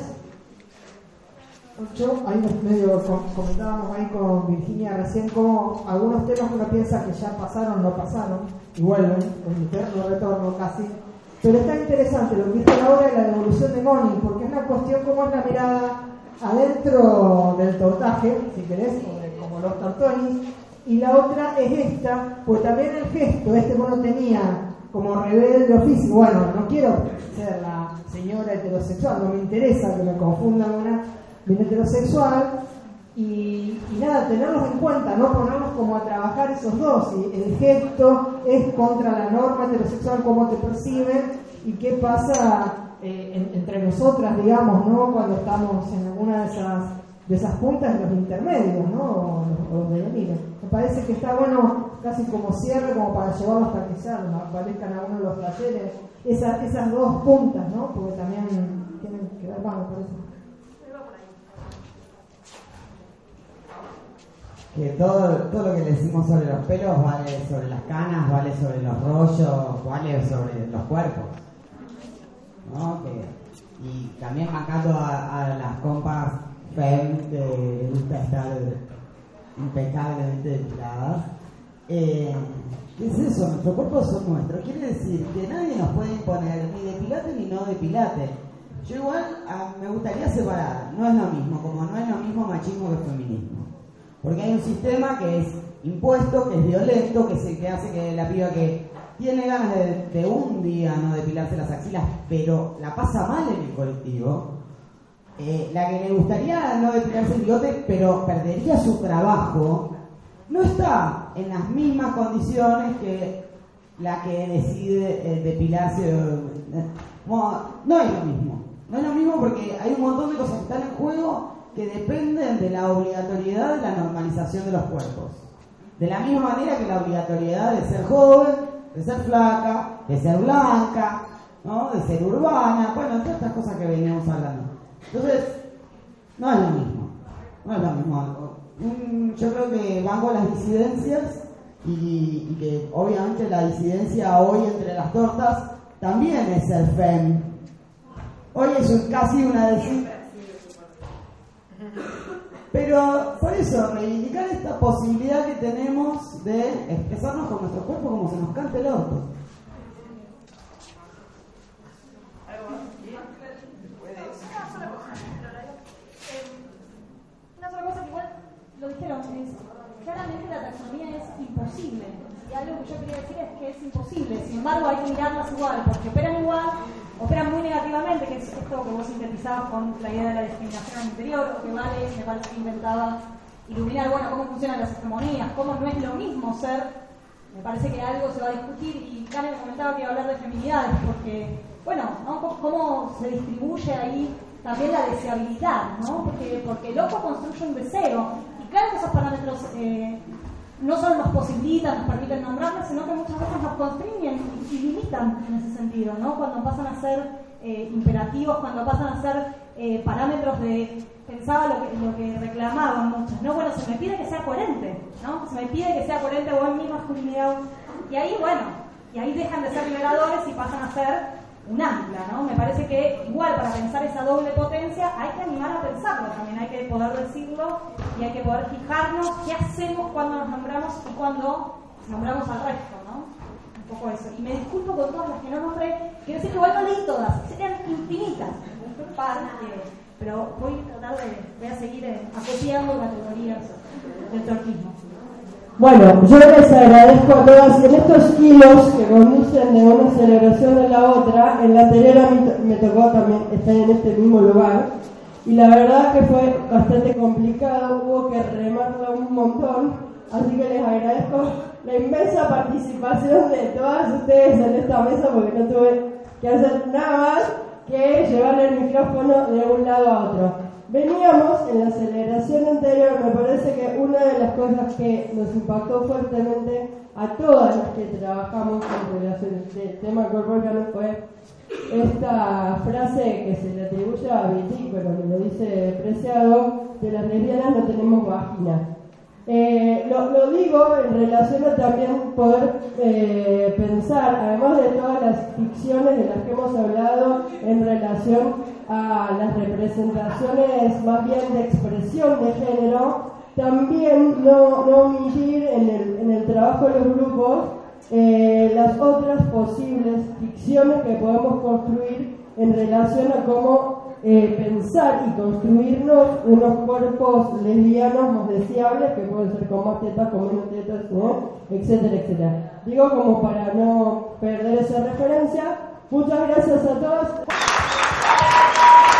Yo ahí medio comentábamos ahí con Virginia recién como algunos temas que uno piensa que ya pasaron, no pasaron y vuelven, con eterno retorno casi. Pero está interesante lo que dice ahora de la devolución de Moni, porque es una cuestión como es la mirada adentro del tortaje, si querés, como los tortonis, y la otra es esta, pues también el gesto, que uno tenía como rebelde oficio, bueno, no quiero ser la señora heterosexual, no me interesa que me confundan una bien heterosexual, y nada, tenerlos en cuenta, no ponerlos como a trabajar esos dos, y el gesto es contra la norma heterosexual, cómo te perciben, y qué pasa entre nosotras, digamos, ¿no? Cuando estamos en alguna de esas puntas, en los intermedios, ¿no? O los de Emilio. Me parece que está bueno, casi como cierre, como para llevarlos hasta que ya aparezcan a uno de los talleres, esas dos puntas, ¿no? Porque también tienen que ver, bueno, por eso. Que todo lo que le decimos sobre los pelos vale sobre las canas, vale sobre los rollos, vale sobre los cuerpos, ¿no? Y también marcando a las compas fem que les gusta estar impecablemente depiladas. ¿Qué es eso? Nuestros cuerpos son nuestros. Quiere decir que nadie nos puede imponer ni depilate ni no depilate. Yo igual me gustaría separar. No es lo mismo, como no es lo mismo machismo que feminismo. Porque hay un sistema que es impuesto, que es violento, que es el que hace que la piba que tiene ganas de un día no depilarse las axilas, pero la pasa mal en el colectivo, la que le gustaría no depilarse el bigote, pero perdería su trabajo, no está en las mismas condiciones que la que decide depilarse. No es lo mismo. No es lo mismo porque hay un montón de cosas que están en juego que dependen de la obligatoriedad de la normalización de los cuerpos. De la misma manera que la obligatoriedad de ser joven, de ser flaca, de ser blanca, ¿no? De ser urbana, bueno, todas estas cosas que veníamos hablando. Entonces, no es lo mismo. No es lo mismo. Yo creo que banco las disidencias y que obviamente la disidencia hoy entre las tortas también es ser fem. Hoy es casi una disidencia. Pero por eso, reivindicar esta posibilidad que tenemos de expresarnos con nuestro cuerpo como se nos cante el orto. Una sola cosa que igual lo dijeron, claramente la taxonomía es imposible. Y algo que yo quería decir es que es imposible. Sin embargo, hay que mirarlas igual, porque operan muy negativamente, que es esto que vos sintetizabas con la idea de la discriminación al interior, o que Vale me parece que intentaba iluminar, bueno, cómo funcionan las hegemonías, cómo no es lo mismo ser, me parece que algo se va a discutir, y Karen comentaba que iba a hablar de feminidades, porque, bueno, ¿no? Cómo se distribuye ahí también la deseabilidad, ¿no? Porque el ojo construye un deseo, y claro que esos parámetros no solo nos posibilitan, nos permiten nombrarlos, sino que muchas veces nos constriñen y limitan en ese sentido, ¿no? Cuando pasan a ser imperativos, cuando pasan a ser parámetros de, pensaba lo que reclamaban muchos, ¿no? Bueno, se me pide que sea coherente, ¿no? Se me pide que sea coherente o en mi masculinidad, y ahí, bueno, y ahí dejan de ser liberadores y pasan a ser un ancla, ¿no? Me parece que igual para pensar esa doble potencia hay que animar a pensarlo también, hay que poder decirlo y hay que poder fijarnos qué hacemos cuando nos nombramos y cuando nombramos al resto, ¿no? Un poco eso. Y me disculpo con todas las que no nombré, quiero decir que igual no leí todas, serían infinitas, pero voy a seguir acopiando categorías del torquismo. Bueno, yo les agradezco a todas en estos hilos que conducen de una celebración a la otra. En la anterior a mí me tocó también estar en este mismo lugar y la verdad que fue bastante complicado, hubo que remarlo un montón, así que les agradezco la inmensa participación de todas ustedes en esta mesa porque no tuve que hacer nada más que llevar el micrófono de un lado a otro. Veníamos en la celebración anterior, me parece que una de las cosas que nos impactó fuertemente a todas las que trabajamos en relación al tema corporal fue esta frase que se le atribuye a Viti, pero que lo dice Preciado, de las lesbianas no tenemos vagina. Lo digo en relación a también poder pensar, además de todas las ficciones de las que hemos hablado en relación a las representaciones más bien de expresión de género, también no omitir en el trabajo de los grupos las otras posibles ficciones que podemos construir en relación a cómo pensar y construirnos unos cuerpos lesbianos más deseables, que pueden ser con más tetas, con menos tetas, ¿no? Etcétera, etcétera. Digo como para no perder esa referencia. Muchas gracias a todos.